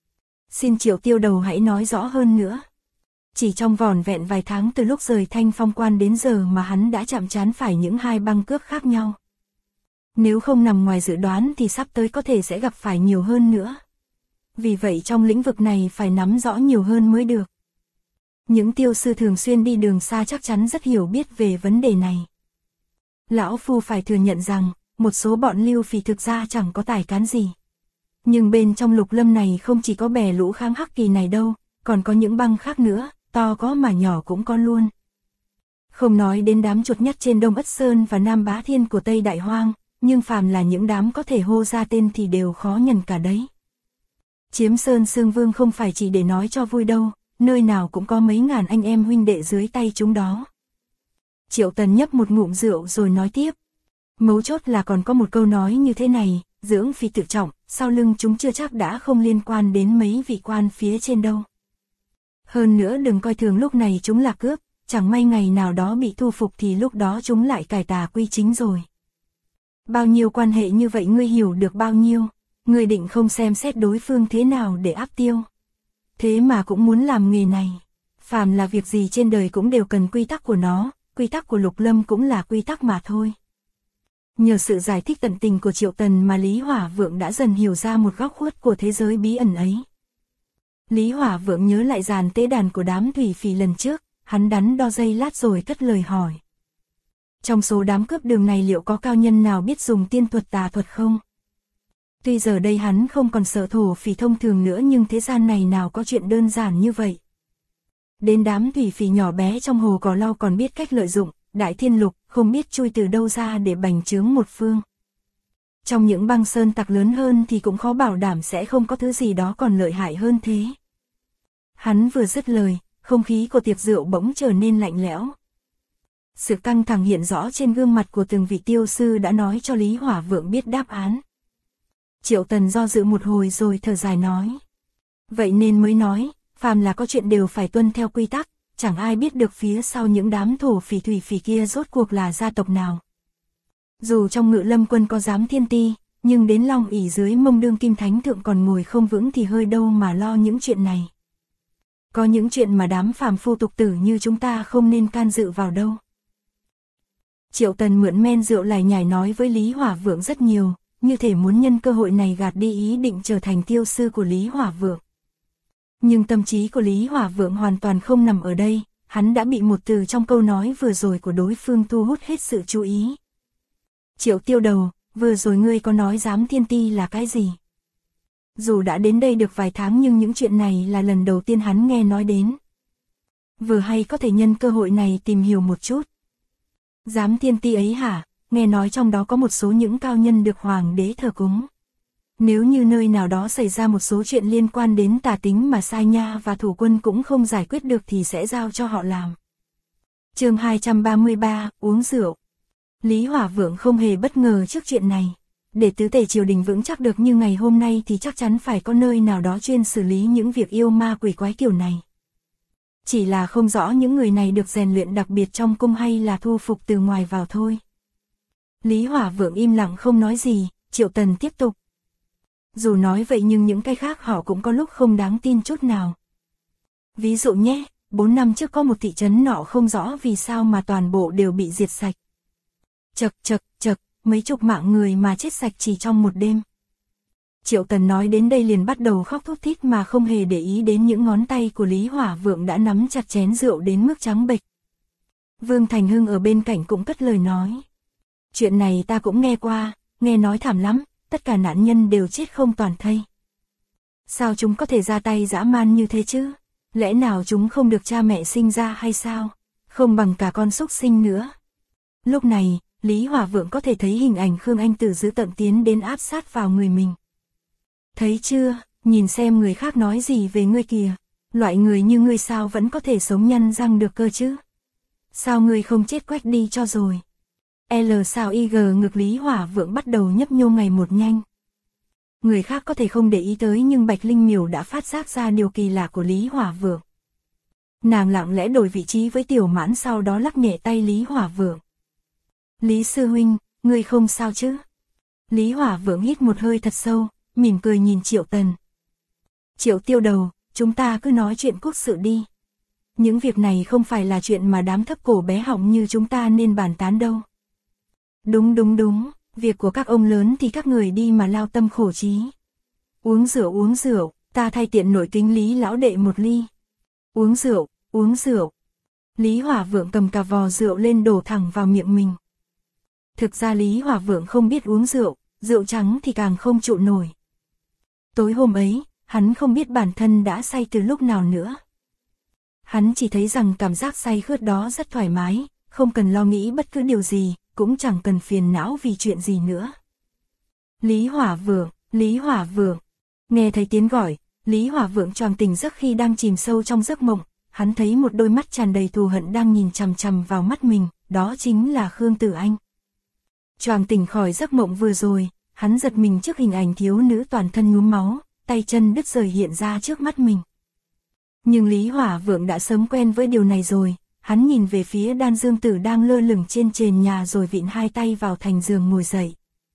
Xin Triệu Tiêu Đầu hãy nói rõ hơn nữa. Chỉ trong vỏn vẹn vài tháng từ lúc rời Thanh Phong Quan đến giờ mà hắn đã chạm trán phải những hai băng cướp khác nhau. Nếu không nằm ngoài dự đoán thì sắp tới có thể sẽ gặp phải nhiều hơn nữa. Vì vậy trong lĩnh vực này phải nắm rõ nhiều hơn mới được. Những tiêu sư thường xuyên đi đường xa chắc chắn rất hiểu biết về vấn đề này. Lão Phu phải thừa nhận rằng, một số bọn lưu phỉ thực ra chẳng có tài cán gì. Nhưng bên trong Lục Lâm này không chỉ có bè lũ kháng hắc kỳ này đâu, còn có những băng khác nữa, to có mà nhỏ cũng có luôn. Không nói đến đám chuột nhắt trên Đông Ất Sơn và Nam Bá Thiên của Tây Đại Hoang, nhưng phàm là những đám có thể hô ra tên thì đều khó nhằn cả đấy. Chiếm Sơn Sương Vương không phải chỉ để nói cho vui đâu, nơi nào cũng có mấy ngàn anh em huynh đệ dưới tay chúng đó. Triệu Tần nhấp một ngụm rượu rồi nói tiếp. Mấu chốt là còn có một câu nói như thế này, dưỡng phi tự trọng, sau lưng chúng chưa chắc đã không liên quan đến mấy vị quan phía trên đâu. Hơn nữa đừng coi thường lúc này chúng là cướp, chẳng may ngày nào đó bị thu phục thì lúc đó chúng lại cải tà quy chính rồi. Bao nhiêu quan hệ như vậy ngươi hiểu được bao nhiêu, ngươi định không xem xét đối phương thế nào để áp tiêu. Thế mà cũng muốn làm nghề này. Phàm là việc gì trên đời cũng đều cần quy tắc của nó, quy tắc của Lục Lâm cũng là quy tắc mà thôi. Nhờ sự giải thích tận tình của Triệu Tần mà Lý Hỏa Vượng đã dần hiểu ra một góc khuất của thế giới bí ẩn ấy. Lý Hỏa Vượng nhớ lại dàn tế đàn của đám thủy phỉ lần trước, hắn đắn đo giây lát rồi cất lời hỏi. Trong số đám cướp đường này liệu có cao nhân nào biết dùng tiên thuật tà thuật không? Tuy giờ đây hắn không còn sợ thổ phỉ thông thường nữa nhưng thế gian này nào có chuyện đơn giản như vậy. Đến đám thủy phỉ nhỏ bé trong hồ Cò Lau còn biết cách lợi dụng, Đại Thiên Lục không biết chui từ đâu ra để bành trướng một phương. Trong những băng sơn tặc lớn hơn thì cũng khó bảo đảm sẽ không có thứ gì đó còn lợi hại hơn thế. Hắn vừa dứt lời, không khí của tiệc rượu bỗng trở nên lạnh lẽo. Sự căng thẳng hiện rõ trên gương mặt của từng vị tiêu sư đã nói cho Lý Hỏa Vượng biết đáp án. Triệu Tần do dự một hồi rồi thở dài nói. Vậy nên mới nói, phàm là có chuyện đều phải tuân theo quy tắc, chẳng ai biết được phía sau những đám thổ phỉ thủy phỉ kia rốt cuộc là gia tộc nào. Dù trong Ngự Lâm quân có giám thiên ti, nhưng đến Long ỷ dưới mông đương kim thánh thượng còn ngồi không vững thì hơi đâu mà lo những chuyện này. Có những chuyện mà đám phàm phu tục tử như chúng ta không nên can dự vào đâu. Triệu Tần mượn men rượu lải nhải nói với Lý Hỏa Vượng rất nhiều, như thể muốn nhân cơ hội này gạt đi ý định trở thành tiêu sư của Lý Hỏa Vượng. Nhưng tâm trí của Lý Hỏa Vượng hoàn toàn không nằm ở đây, hắn đã bị một từ trong câu nói vừa rồi của đối phương thu hút hết sự chú ý. Triệu Tiêu Đầu, vừa rồi ngươi có nói Giám Thiên Ti là cái gì? Dù đã đến đây được vài tháng nhưng những chuyện này là lần đầu tiên hắn nghe nói đến. Vừa hay có thể nhân cơ hội này tìm hiểu một chút. Giám Thiên Ti ấy hả, nghe nói trong đó có một số những cao nhân được hoàng đế thờ cúng. Nếu như nơi nào đó xảy ra một số chuyện liên quan đến tà tính mà Sai Nha và thủ quân cũng không giải quyết được thì sẽ giao cho họ làm. Chương 233, uống rượu. Lý Hỏa Vượng không hề bất ngờ trước chuyện này. Để tứ tể triều đình vững chắc được như ngày hôm nay thì chắc chắn phải có nơi nào đó chuyên xử lý những việc yêu ma quỷ quái kiểu này. Chỉ là không rõ những người này được rèn luyện đặc biệt trong cung hay là thu phục từ ngoài vào thôi. Lý Hỏa Vượng im lặng không nói gì, Triệu Tần tiếp tục. Dù nói vậy nhưng những cái khác họ cũng có lúc không đáng tin chút nào. Ví dụ nhé, 4 năm trước có một thị trấn nọ không rõ vì sao mà toàn bộ đều bị diệt sạch. Chật, mấy chục mạng người mà chết sạch chỉ trong một đêm. Triệu Tần nói đến đây liền bắt đầu khóc thút thít mà không hề để ý đến những ngón tay của Lý Hỏa Vượng đã nắm chặt chén rượu đến mức trắng bệch. Vương Thành Hưng ở bên cạnh cũng cất lời nói. Chuyện này ta cũng nghe qua, nghe nói thảm lắm, tất cả nạn nhân đều chết không toàn thây. Sao chúng có thể ra tay dã man như thế chứ? Lẽ nào chúng không được cha mẹ sinh ra hay sao? Không bằng cả con súc sinh nữa. Lúc này, Lý Hỏa Vượng có thể thấy hình ảnh Khương Anh Tử dữ tợn tiến đến áp sát vào người mình. Thấy chưa, nhìn xem người khác nói gì về ngươi kìa. Loại người như ngươi sao vẫn có thể sống nhăn răng được cơ chứ? Sao ngươi không chết quách đi cho rồi? Sao IG ngực Lý Hỏa Vượng bắt đầu nhấp nhô ngày một nhanh. Người khác có thể không để ý tới nhưng Bạch Linh Miểu đã phát giác ra điều kỳ lạ của Lý Hỏa Vượng. Nàng lặng lẽ đổi vị trí với Tiểu Mãn sau đó lắc nhẹ tay Lý Hỏa Vượng. Lý sư huynh, ngươi không sao chứ? Lý Hỏa Vượng hít một hơi thật sâu, mỉm cười nhìn Triệu Tần. Triệu Tiêu Đầu, chúng ta cứ nói chuyện quốc sự đi. Những việc này không phải là chuyện mà đám thấp cổ bé họng như chúng ta nên bàn tán đâu. Đúng, việc của các ông lớn thì các người đi mà lao tâm khổ trí. Uống rượu, ta thay tiện nổi kính Lý lão đệ một ly. Uống rượu. Lý Hỏa Vượng cầm cả vò rượu lên đổ thẳng vào miệng mình. Thực ra Lý Hỏa Vượng không biết uống rượu, rượu trắng thì càng không trụ nổi. Tối hôm ấy, hắn không biết bản thân đã say từ lúc nào nữa. Hắn chỉ thấy rằng cảm giác say khướt đó rất thoải mái, không cần lo nghĩ bất cứ điều gì, cũng chẳng cần phiền não vì chuyện gì nữa. Lý Hỏa Vượng. Nghe thấy tiếng gọi, Lý Hỏa Vượng choàng tỉnh giấc khi đang chìm sâu trong giấc mộng, hắn thấy một đôi mắt tràn đầy thù hận đang nhìn chằm chằm vào mắt mình, đó chính là Khương Tử Anh. Choàng tỉnh khỏi giấc mộng vừa rồi, hắn giật mình trước hình ảnh thiếu nữ toàn thân nhuốm máu, tay chân đứt rời hiện ra trước mắt mình. Nhưng Lý Hỏa Vượng đã sớm quen với điều này rồi, hắn nhìn về phía Đan Dương Tử đang lơ lửng trên trền nhà rồi vịn hai tay vào thành giường ngồi dậy.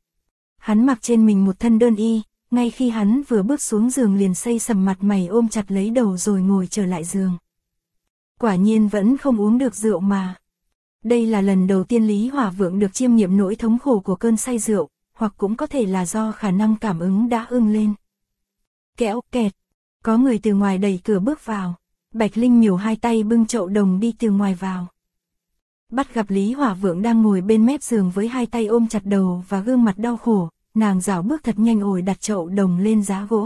Hắn mặc trên mình một thân đơn y, ngay khi hắn vừa bước xuống giường liền xây sầm mặt mày ôm chặt lấy đầu rồi ngồi trở lại giường. Quả nhiên vẫn không uống được rượu mà. Đây là lần đầu tiên Lý Hỏa Vượng được chiêm nghiệm nỗi thống khổ của cơn say rượu, hoặc cũng có thể là do khả năng cảm ứng đã ưng lên. Kéo kẹt, có người từ ngoài đẩy cửa bước vào. Bạch Linh Miểu hai tay bưng chậu đồng đi từ ngoài vào. Bắt gặp Lý Hỏa Vượng đang ngồi bên mép giường với hai tay ôm chặt đầu và gương mặt đau khổ, nàng rảo bước thật nhanh ổi đặt chậu đồng lên giá gỗ.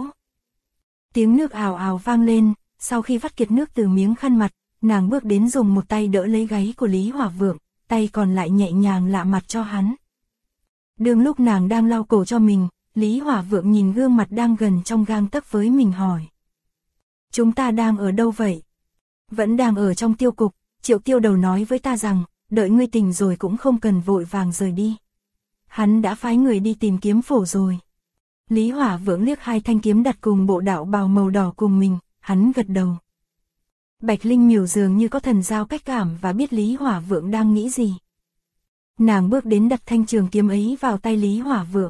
Tiếng nước ào ào vang lên, sau khi vắt kiệt nước từ miếng khăn mặt, nàng bước đến dùng một tay đỡ lấy gáy của Lý Hỏa Vượng, tay còn lại nhẹ nhàng lạ mặt cho hắn. Đương lúc nàng đang lau cổ cho mình, Lý Hỏa Vượng nhìn gương mặt đang gần trong gang tấc với mình hỏi. Chúng ta đang ở đâu vậy? Vẫn đang ở trong tiêu cục, Triệu Tiêu Đầu nói với ta rằng, đợi ngươi tỉnh rồi cũng không cần vội vàng rời đi. Hắn đã phái người đi tìm kiếm phổ rồi. Lý Hỏa Vượng liếc hai thanh kiếm đặt cùng bộ đạo bào màu đỏ cùng mình, hắn gật đầu. Bạch Linh Miểu dường như có thần giao cách cảm và biết Lý Hỏa Vượng đang nghĩ gì. Nàng bước đến đặt thanh trường kiếm ấy vào tay Lý Hỏa Vượng.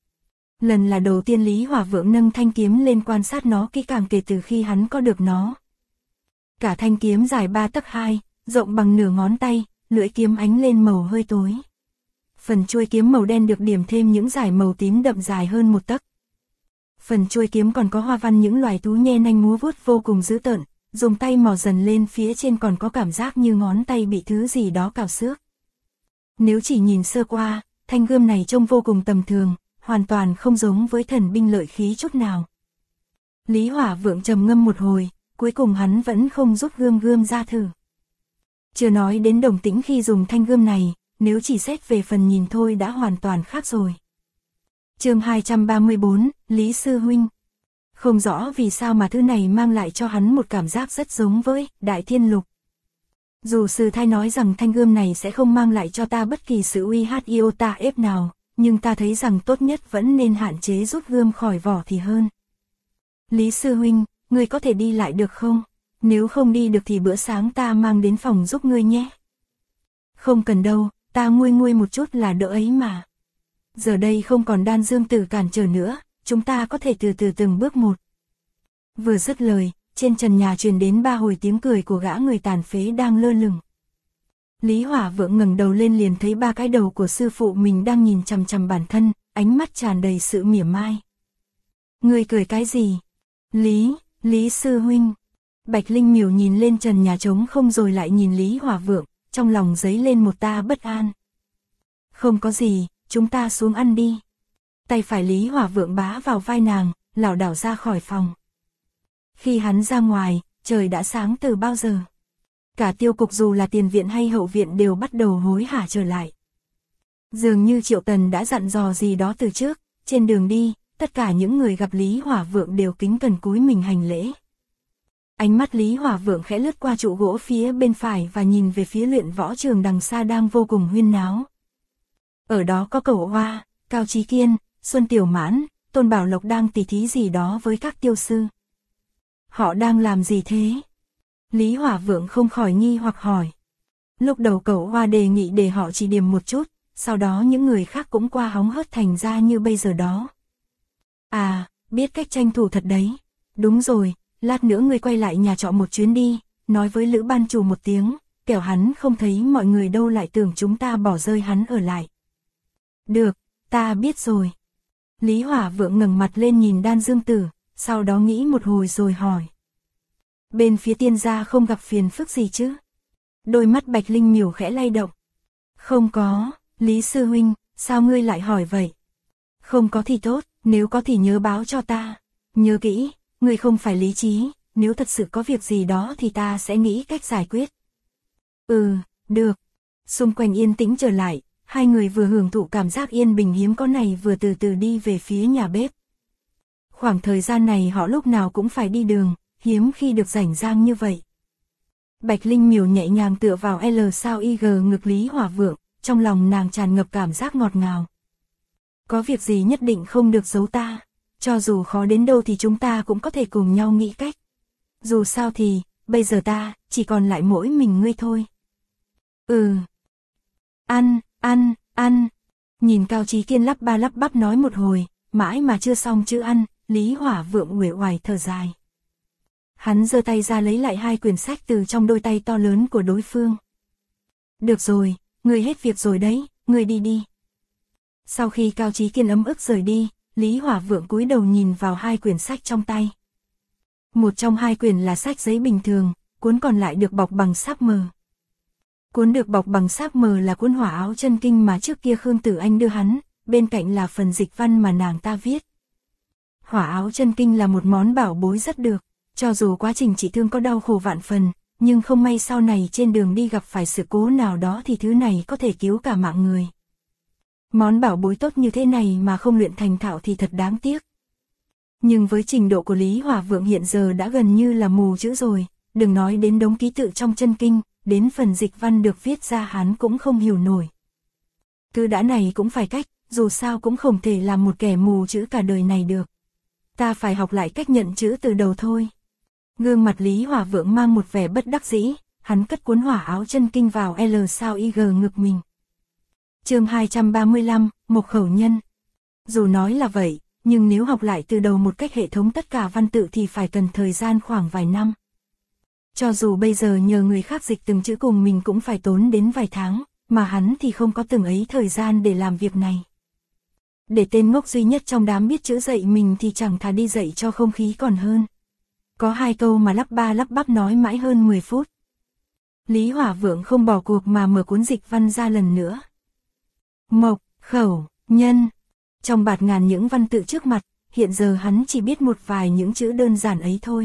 Lần là đầu tiên Lý Hỏa Vượng nâng thanh kiếm lên quan sát nó kỹ càng kể từ khi hắn có được nó. Cả thanh kiếm dài 3 tấc 2, rộng bằng nửa ngón tay, lưỡi kiếm ánh lên màu hơi tối. Phần chuôi kiếm màu đen được điểm thêm những dải màu tím đậm dài hơn 1 tấc. Phần chuôi kiếm còn có hoa văn những loài thú nhe nanh múa vuốt vô cùng dữ tợn, dùng tay mò dần lên phía trên còn có cảm giác như ngón tay bị thứ gì đó cào xước. Nếu chỉ nhìn sơ qua, thanh gươm này trông vô cùng tầm thường, hoàn toàn không giống với thần binh lợi khí chút nào. Lý Hỏa Vượng trầm ngâm một hồi, cuối cùng hắn vẫn không rút gươm ra thử. Chưa nói đến đồng tĩnh khi dùng thanh gươm này, nếu chỉ xét về phần nhìn thôi đã hoàn toàn khác rồi. Chương 234, Lý Sư Huynh. Không rõ vì sao mà thứ này mang lại cho hắn một cảm giác rất giống với Đại Thiên Lục. Dù sư thái nói rằng thanh gươm này sẽ không mang lại cho ta bất kỳ sự uy hiếp iota ép nào, nhưng ta thấy rằng tốt nhất vẫn nên hạn chế rút gươm khỏi vỏ thì hơn. Lý Sư Huynh, ngươi có thể đi lại được không? Nếu không đi được thì bữa sáng ta mang đến phòng giúp ngươi nhé. Không cần đâu, ta nguôi một chút là đỡ ấy mà. Giờ đây không còn Đan Dương Tử cản trở nữa, chúng ta có thể từ từ từng bước một. Vừa dứt lời, trên trần nhà truyền đến 3 hồi tiếng cười của gã người tàn phế đang lơ lửng. Lý Hỏa Vượng ngẩng đầu lên liền thấy 3 cái đầu của sư phụ mình đang nhìn chằm chằm bản thân, ánh mắt tràn đầy sự mỉa mai. Ngươi cười cái gì? Lý Sư Huynh. Bạch Linh Miểu nhìn lên trần nhà trống không rồi lại nhìn Lý Hỏa Vượng, trong lòng dấy lên một tia bất an. Không có gì, chúng ta xuống ăn đi. Tay phải Lý Hỏa Vượng bá vào vai nàng, lảo đảo ra khỏi phòng. Khi hắn ra ngoài, trời đã sáng từ bao giờ. Cả tiêu cục dù là tiền viện hay hậu viện đều bắt đầu hối hả trở lại. Dường như Triệu Tần đã dặn dò gì đó từ trước, trên đường đi, tất cả những người gặp Lý Hỏa Vượng đều kính cẩn cúi mình hành lễ. Ánh mắt Lý Hỏa Vượng khẽ lướt qua trụ gỗ phía bên phải và nhìn về phía luyện võ trường đằng xa đang vô cùng huyên náo. Ở đó có Cẩu Hoa, Cao Chí Kiên, Xuân Tiểu Mãn, Tôn Bảo Lộc đang tỉ thí gì đó với các tiêu sư. Họ đang làm gì thế? Lý Hỏa Vượng không khỏi nghi hoặc hỏi. Lúc đầu Cẩu Hoa đề nghị để họ chỉ điểm một chút, sau đó những người khác cũng qua hóng hớt thành ra như bây giờ đó. À, biết cách tranh thủ thật đấy. Đúng rồi, lát nữa ngươi quay lại nhà trọ một chuyến đi, nói với Lữ ban chủ một tiếng, kẻo hắn không thấy mọi người đâu lại tưởng chúng ta bỏ rơi hắn ở lại. Được, ta biết rồi. Lý Hỏa Vượng ngẩng mặt lên nhìn Đan Dương Tử, sau đó nghĩ một hồi rồi hỏi. Bên phía tiên gia không gặp phiền phức gì chứ? Đôi mắt Bạch Linh Miểu khẽ lay động. Không có, Lý Sư Huynh, sao ngươi lại hỏi vậy? Không có thì tốt, nếu có thì nhớ báo cho ta. Nhớ kỹ, ngươi không phải lý trí, nếu thật sự có việc gì đó thì ta sẽ nghĩ cách giải quyết. Được. Xung quanh yên tĩnh trở lại, hai người vừa hưởng thụ cảm giác yên bình hiếm có này vừa từ từ đi về phía nhà bếp. Khoảng thời gian này họ lúc nào cũng phải đi đường, hiếm khi được rảnh rang như vậy. Bạch Linh Miểu nhẹ nhàng tựa vào L sao IG ngực Lý Hỏa Vượng, trong lòng nàng tràn ngập cảm giác ngọt ngào. Có việc gì nhất định không được giấu ta, cho dù khó đến đâu thì chúng ta cũng có thể cùng nhau nghĩ cách. Dù sao thì, bây giờ ta, chỉ còn lại mỗi mình ngươi thôi. Ăn. Nhìn Cao Chí Kiên lắp ba lắp bắp nói một hồi, mãi mà chưa xong chữ ăn, Lý Hỏa Vượng uể oải thở dài. Hắn giơ tay ra lấy lại 2 quyển sách từ trong đôi tay to lớn của đối phương. Được rồi, ngươi hết việc rồi đấy, ngươi đi. Sau khi Cao Chí Kiên ấm ức rời đi, Lý Hỏa Vượng cúi đầu nhìn vào 2 quyển sách trong tay. Một trong 2 quyển là sách giấy bình thường, cuốn còn lại được bọc bằng sáp mờ. Cuốn được bọc bằng sáp mờ là cuốn Hỏa Áo Chân Kinh mà trước kia Khương Tử Anh đưa hắn, bên cạnh là phần dịch văn mà nàng ta viết. Hỏa Áo Chân Kinh là một món bảo bối rất được, cho dù quá trình trị thương có đau khổ vạn phần, nhưng không may sau này trên đường đi gặp phải sự cố nào đó thì thứ này có thể cứu cả mạng người. Món bảo bối tốt như thế này mà không luyện thành thạo thì thật đáng tiếc. Nhưng với trình độ của Lý Hỏa Vượng hiện giờ đã gần như là mù chữ rồi, đừng nói đến đống ký tự trong chân kinh, đến phần dịch văn được viết ra hắn cũng không hiểu nổi. Cứ đã này cũng phải cách, dù sao cũng không thể làm một kẻ mù chữ cả đời này được. Ta phải học lại cách nhận chữ từ đầu thôi. Gương mặt Lý Hỏa Vượng mang một vẻ bất đắc dĩ, hắn cất cuốn Hỏa Áo Chân Kinh vào L sao IG ngực mình. Chương 235, Mộc Khẩu Nhân. Dù nói là vậy, nhưng nếu học lại từ đầu một cách hệ thống tất cả văn tự thì phải cần thời gian khoảng vài năm. Cho dù bây giờ nhờ người khác dịch từng chữ cùng mình cũng phải tốn đến vài tháng, mà hắn thì không có từng ấy thời gian để làm việc này. Để tên ngốc duy nhất trong đám biết chữ dạy mình thì chẳng thà đi dạy cho không khí còn hơn. Có 2 câu mà lắp ba lắp bắp nói mãi hơn 10 phút. Lý Hỏa Vượng không bỏ cuộc mà mở cuốn dịch văn ra lần nữa. Mộc, khẩu, nhân. Trong bạt ngàn những văn tự trước mặt, hiện giờ hắn chỉ biết một vài những chữ đơn giản ấy thôi.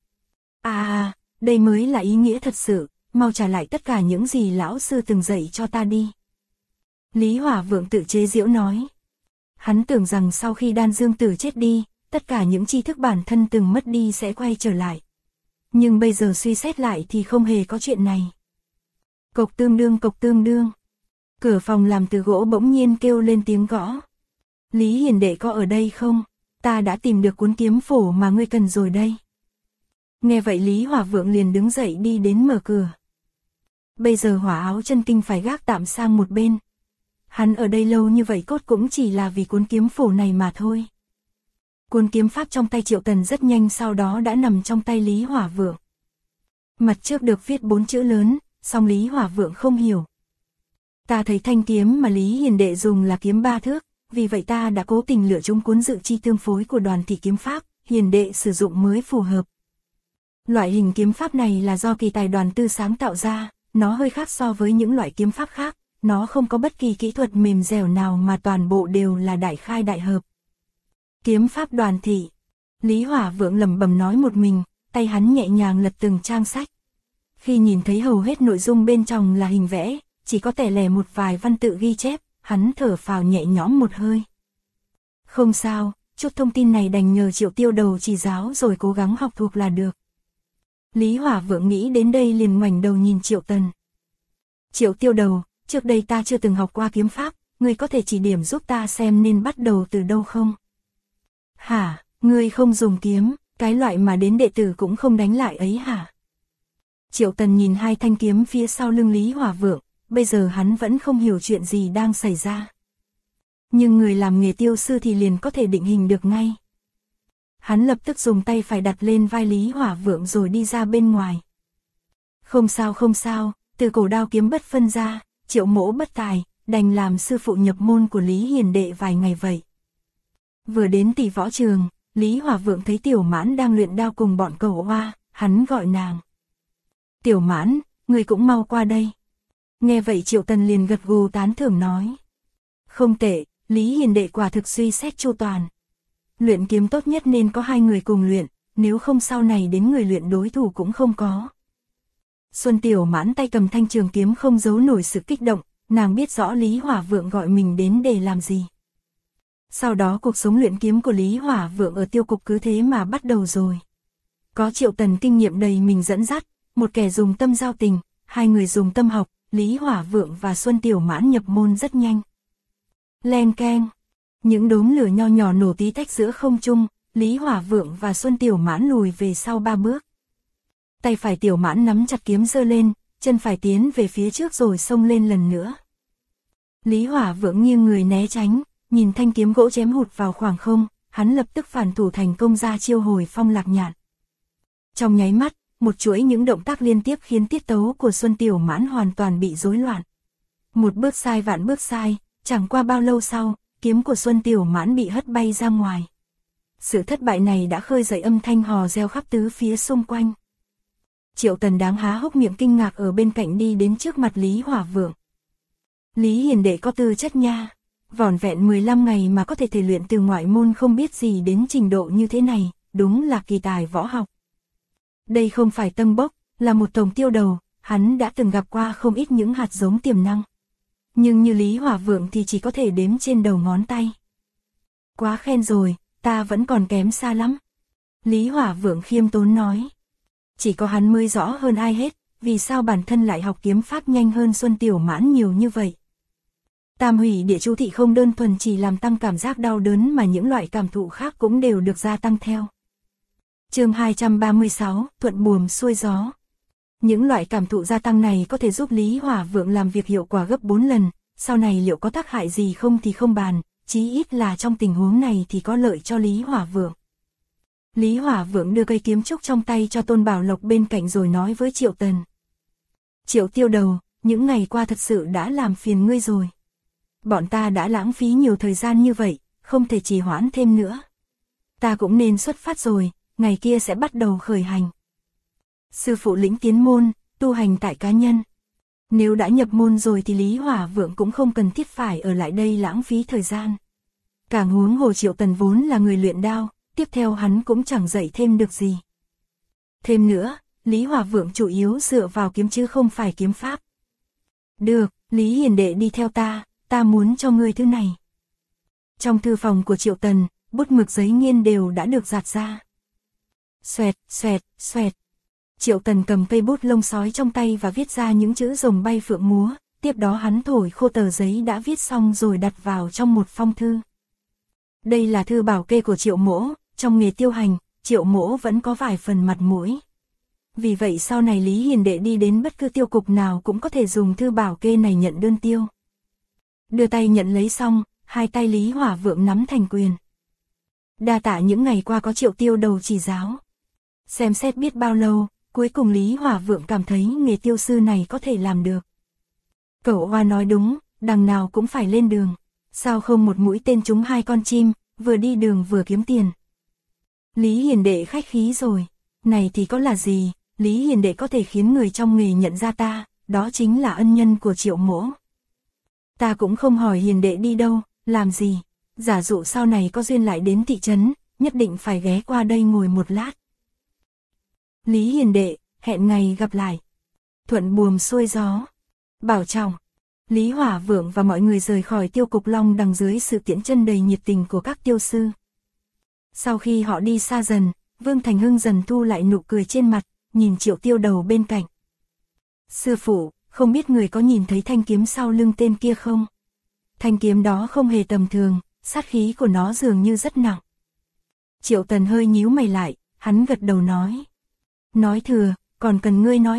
Đây mới là ý nghĩa thật sự, mau trả lại tất cả những gì lão sư từng dạy cho ta đi. Lý Hỏa Vượng tự chế giễu nói. Hắn tưởng rằng sau khi Đan Dương Tử chết đi, tất cả những tri thức bản thân từng mất đi sẽ quay trở lại. Nhưng bây giờ suy xét lại thì không hề có chuyện này. Cộc tương đương cộc tương đương. Cửa phòng làm từ gỗ bỗng nhiên kêu lên tiếng gõ. Lý Hiền đệ có ở đây không? Ta đã tìm được cuốn kiếm phổ mà ngươi cần rồi đây. Nghe vậy Lý Hỏa Vượng liền đứng dậy đi đến mở cửa. Bây giờ Hỏa Áo Chân Kinh phải gác tạm sang một bên. Hắn ở đây lâu như vậy cốt cũng chỉ là vì cuốn kiếm phổ này mà thôi. Cuốn kiếm pháp trong tay Triệu Tần rất nhanh sau đó đã nằm trong tay Lý Hỏa Vượng. Mặt trước được viết 4 chữ lớn, song Lý Hỏa Vượng không hiểu. Ta thấy thanh kiếm mà Lý Hiền đệ dùng là kiếm 3 thước, vì vậy ta đã cố tình lựa chúng cuốn dự chi tương phối của Đoàn Thị kiếm pháp, Hiền đệ sử dụng mới phù hợp. Loại hình kiếm pháp này là do kỳ tài Đoàn Tư sáng tạo ra, nó hơi khác so với những loại kiếm pháp khác, nó không có bất kỳ kỹ thuật mềm dẻo nào mà toàn bộ đều là đại khai đại hợp. Kiếm pháp Đoàn Thị. Lý Hỏa Vượng lẩm bẩm nói một mình, tay hắn nhẹ nhàng lật từng trang sách. Khi nhìn thấy hầu hết nội dung bên trong là hình vẽ, chỉ có tẻ lẻ một vài văn tự ghi chép, hắn thở phào nhẹ nhõm một hơi. Không sao, chút thông tin này đành nhờ Triệu Tiêu Đầu chỉ giáo rồi cố gắng học thuộc là được. Lý Hỏa Vượng nghĩ đến đây liền ngoảnh đầu nhìn Triệu Tần. Triệu Tiêu Đầu, trước đây ta chưa từng học qua kiếm pháp, ngươi có thể chỉ điểm giúp ta xem nên bắt đầu từ đâu không? Hả, ngươi không dùng kiếm, cái loại mà đến đệ tử cũng không đánh lại ấy hả? Triệu Tần nhìn 2 thanh kiếm phía sau lưng Lý Hỏa Vượng, bây giờ hắn vẫn không hiểu chuyện gì đang xảy ra. Nhưng người làm nghề tiêu sư thì liền có thể định hình được ngay. Hắn lập tức dùng tay phải đặt lên vai Lý Hỏa Vượng rồi đi ra bên ngoài. Không sao, từ cổ đao kiếm bất phân ra, Triệu mỗ bất tài, đành làm sư phụ nhập môn của Lý Hiền đệ vài ngày vậy. Vừa đến tỷ võ trường, Lý Hỏa Vượng thấy Tiểu Mãn đang luyện đao cùng bọn cẩu hoa, hắn gọi nàng. Tiểu Mãn, người cũng mau qua đây. Nghe vậy Triệu Tần liền gật gù tán thưởng nói. Không tệ, Lý Hiền đệ quả thực suy xét chu toàn. Luyện kiếm tốt nhất nên có 2 người cùng luyện, nếu không sau này đến người luyện đối thủ cũng không có. Xuân Tiểu Mãn tay cầm thanh trường kiếm không giấu nổi sự kích động, nàng biết rõ Lý Hỏa Vượng gọi mình đến để làm gì. Sau đó cuộc sống luyện kiếm của Lý Hỏa Vượng ở tiêu cục cứ thế mà bắt đầu rồi. Có Triệu Tần kinh nghiệm đầy mình dẫn dắt, một kẻ dùng tâm giao tình, 2 người dùng tâm học, Lý Hỏa Vượng và Xuân Tiểu Mãn nhập môn rất nhanh. Len keng, những đốm lửa nho nhỏ nổ tí tách giữa không trung, Lý Hỏa Vượng và Xuân Tiểu Mãn lùi về sau 3 bước. Tay phải Tiểu Mãn nắm chặt kiếm giơ lên, chân phải tiến về phía trước rồi xông lên lần nữa. Lý Hỏa Vượng nghiêng người né tránh, nhìn thanh kiếm gỗ chém hụt vào khoảng không, hắn lập tức phản thủ thành công ra chiêu Hồi Phong Lạc Nhạn. Trong nháy mắt, một chuỗi những động tác liên tiếp khiến tiết tấu của Xuân Tiểu Mãn hoàn toàn bị rối loạn. Một bước sai vạn bước sai, chẳng qua bao lâu sau, kiếm của Xuân Tiểu Mãn bị hất bay ra ngoài. Sự thất bại này đã khơi dậy âm thanh hò reo khắp tứ phía xung quanh. Triệu Tần đáng há hốc miệng kinh ngạc ở bên cạnh đi đến trước mặt Lý Hỏa Vượng. Lý Hiền đệ có tư chất nha, vỏn vẹn 15 ngày mà có thể thể luyện từ ngoại môn không biết gì đến trình độ như thế này, đúng là kỳ tài võ học. Đây không phải tâm bốc, là một tổng tiêu đầu, hắn đã từng gặp qua không ít những hạt giống tiềm năng. Nhưng như Lý Hỏa Vượng thì chỉ có thể đếm trên đầu ngón tay. Quá khen rồi, ta vẫn còn kém xa lắm. Lý Hỏa Vượng khiêm tốn nói. Chỉ có hắn mới rõ hơn ai hết, vì sao bản thân lại học kiếm pháp nhanh hơn Xuân Tiểu Mãn nhiều như vậy. Tam hủy địa chú thị không đơn thuần chỉ làm tăng cảm giác đau đớn mà những loại cảm thụ khác cũng đều được gia tăng theo. Chương 236, thuận buồm xuôi gió. Những loại cảm thụ gia tăng này có thể giúp Lý Hỏa Vượng làm việc hiệu quả gấp 4 lần, sau này liệu có tác hại gì không thì không bàn, chí ít là trong tình huống này thì có lợi cho Lý Hỏa Vượng. Lý Hỏa Vượng đưa cây kiếm trúc trong tay cho Tôn Bảo Lộc bên cạnh rồi nói với Triệu Tần. Triệu Tiêu Đầu, những ngày qua thật sự đã làm phiền ngươi rồi. Bọn ta đã lãng phí nhiều thời gian như vậy, không thể trì hoãn thêm nữa. Ta cũng nên xuất phát rồi, ngày kia sẽ bắt đầu khởi hành. Sư phụ lĩnh tiến môn, tu hành tại cá nhân. Nếu đã nhập môn rồi thì Lý Hỏa Vượng cũng không cần thiết phải ở lại đây lãng phí thời gian. Càng huống hồ Triệu Tần vốn là người luyện đao, tiếp theo hắn cũng chẳng dạy thêm được gì. Thêm nữa, Lý Hỏa Vượng chủ yếu dựa vào kiếm chứ không phải kiếm pháp. Được, Lý Hiền đệ đi theo ta muốn cho ngươi thứ này. Trong thư phòng của Triệu Tần, bút mực giấy nghiên đều đã được giạt ra. Xoẹt, xoẹt, xoẹt. Triệu Tần cầm cây bút lông sói trong tay và viết ra những chữ rồng bay phượng múa, tiếp đó hắn thổi khô tờ giấy đã viết xong rồi đặt vào trong một phong thư. Đây là thư bảo kê của Triệu Mỗ, trong nghề tiêu hành, Triệu Mỗ vẫn có vài phần mặt mũi. Vì vậy sau này Lý Hiền đệ đi đến bất cứ tiêu cục nào cũng có thể dùng thư bảo kê này nhận đơn tiêu. Đưa tay nhận lấy xong, hai tay Lý Hỏa Vượng nắm thành quyền. Đa tạ những ngày qua có Triệu Tiêu Đầu chỉ giáo. Xem xét biết bao lâu, cuối cùng Lý Hỏa Vượng cảm thấy nghề tiêu sư này có thể làm được. Cẩu Hoa nói đúng, đằng nào cũng phải lên đường. Sao không một mũi tên trúng hai con chim, vừa đi đường vừa kiếm tiền. Lý Hiền đệ khách khí rồi. Này thì có là gì, Lý Hiền đệ có thể khiến người trong nghề nhận ra ta, đó chính là ân nhân của Triệu Mỗ. Ta cũng không hỏi Hiền đệ đi đâu, làm gì. Giả dụ sau này có duyên lại đến thị trấn, nhất định phải ghé qua đây ngồi một lát. Lý Hiền đệ, hẹn ngày gặp lại. Thuận buồm xuôi gió. Bảo trọng. Lý Hỏa Vượng và mọi người rời khỏi tiêu cục Long Đằng dưới sự tiễn chân đầy nhiệt tình của các tiêu sư. Sau khi họ đi xa dần, Vương Thành Hưng dần thu lại nụ cười trên mặt, nhìn Triệu Tiêu Đầu bên cạnh. Sư phụ, không biết người có nhìn thấy thanh kiếm sau lưng tên kia không? Thanh kiếm đó không hề tầm thường, sát khí của nó dường như rất nặng. Triệu Tần hơi nhíu mày lại, hắn gật đầu nói. Nói thừa, còn cần ngươi nói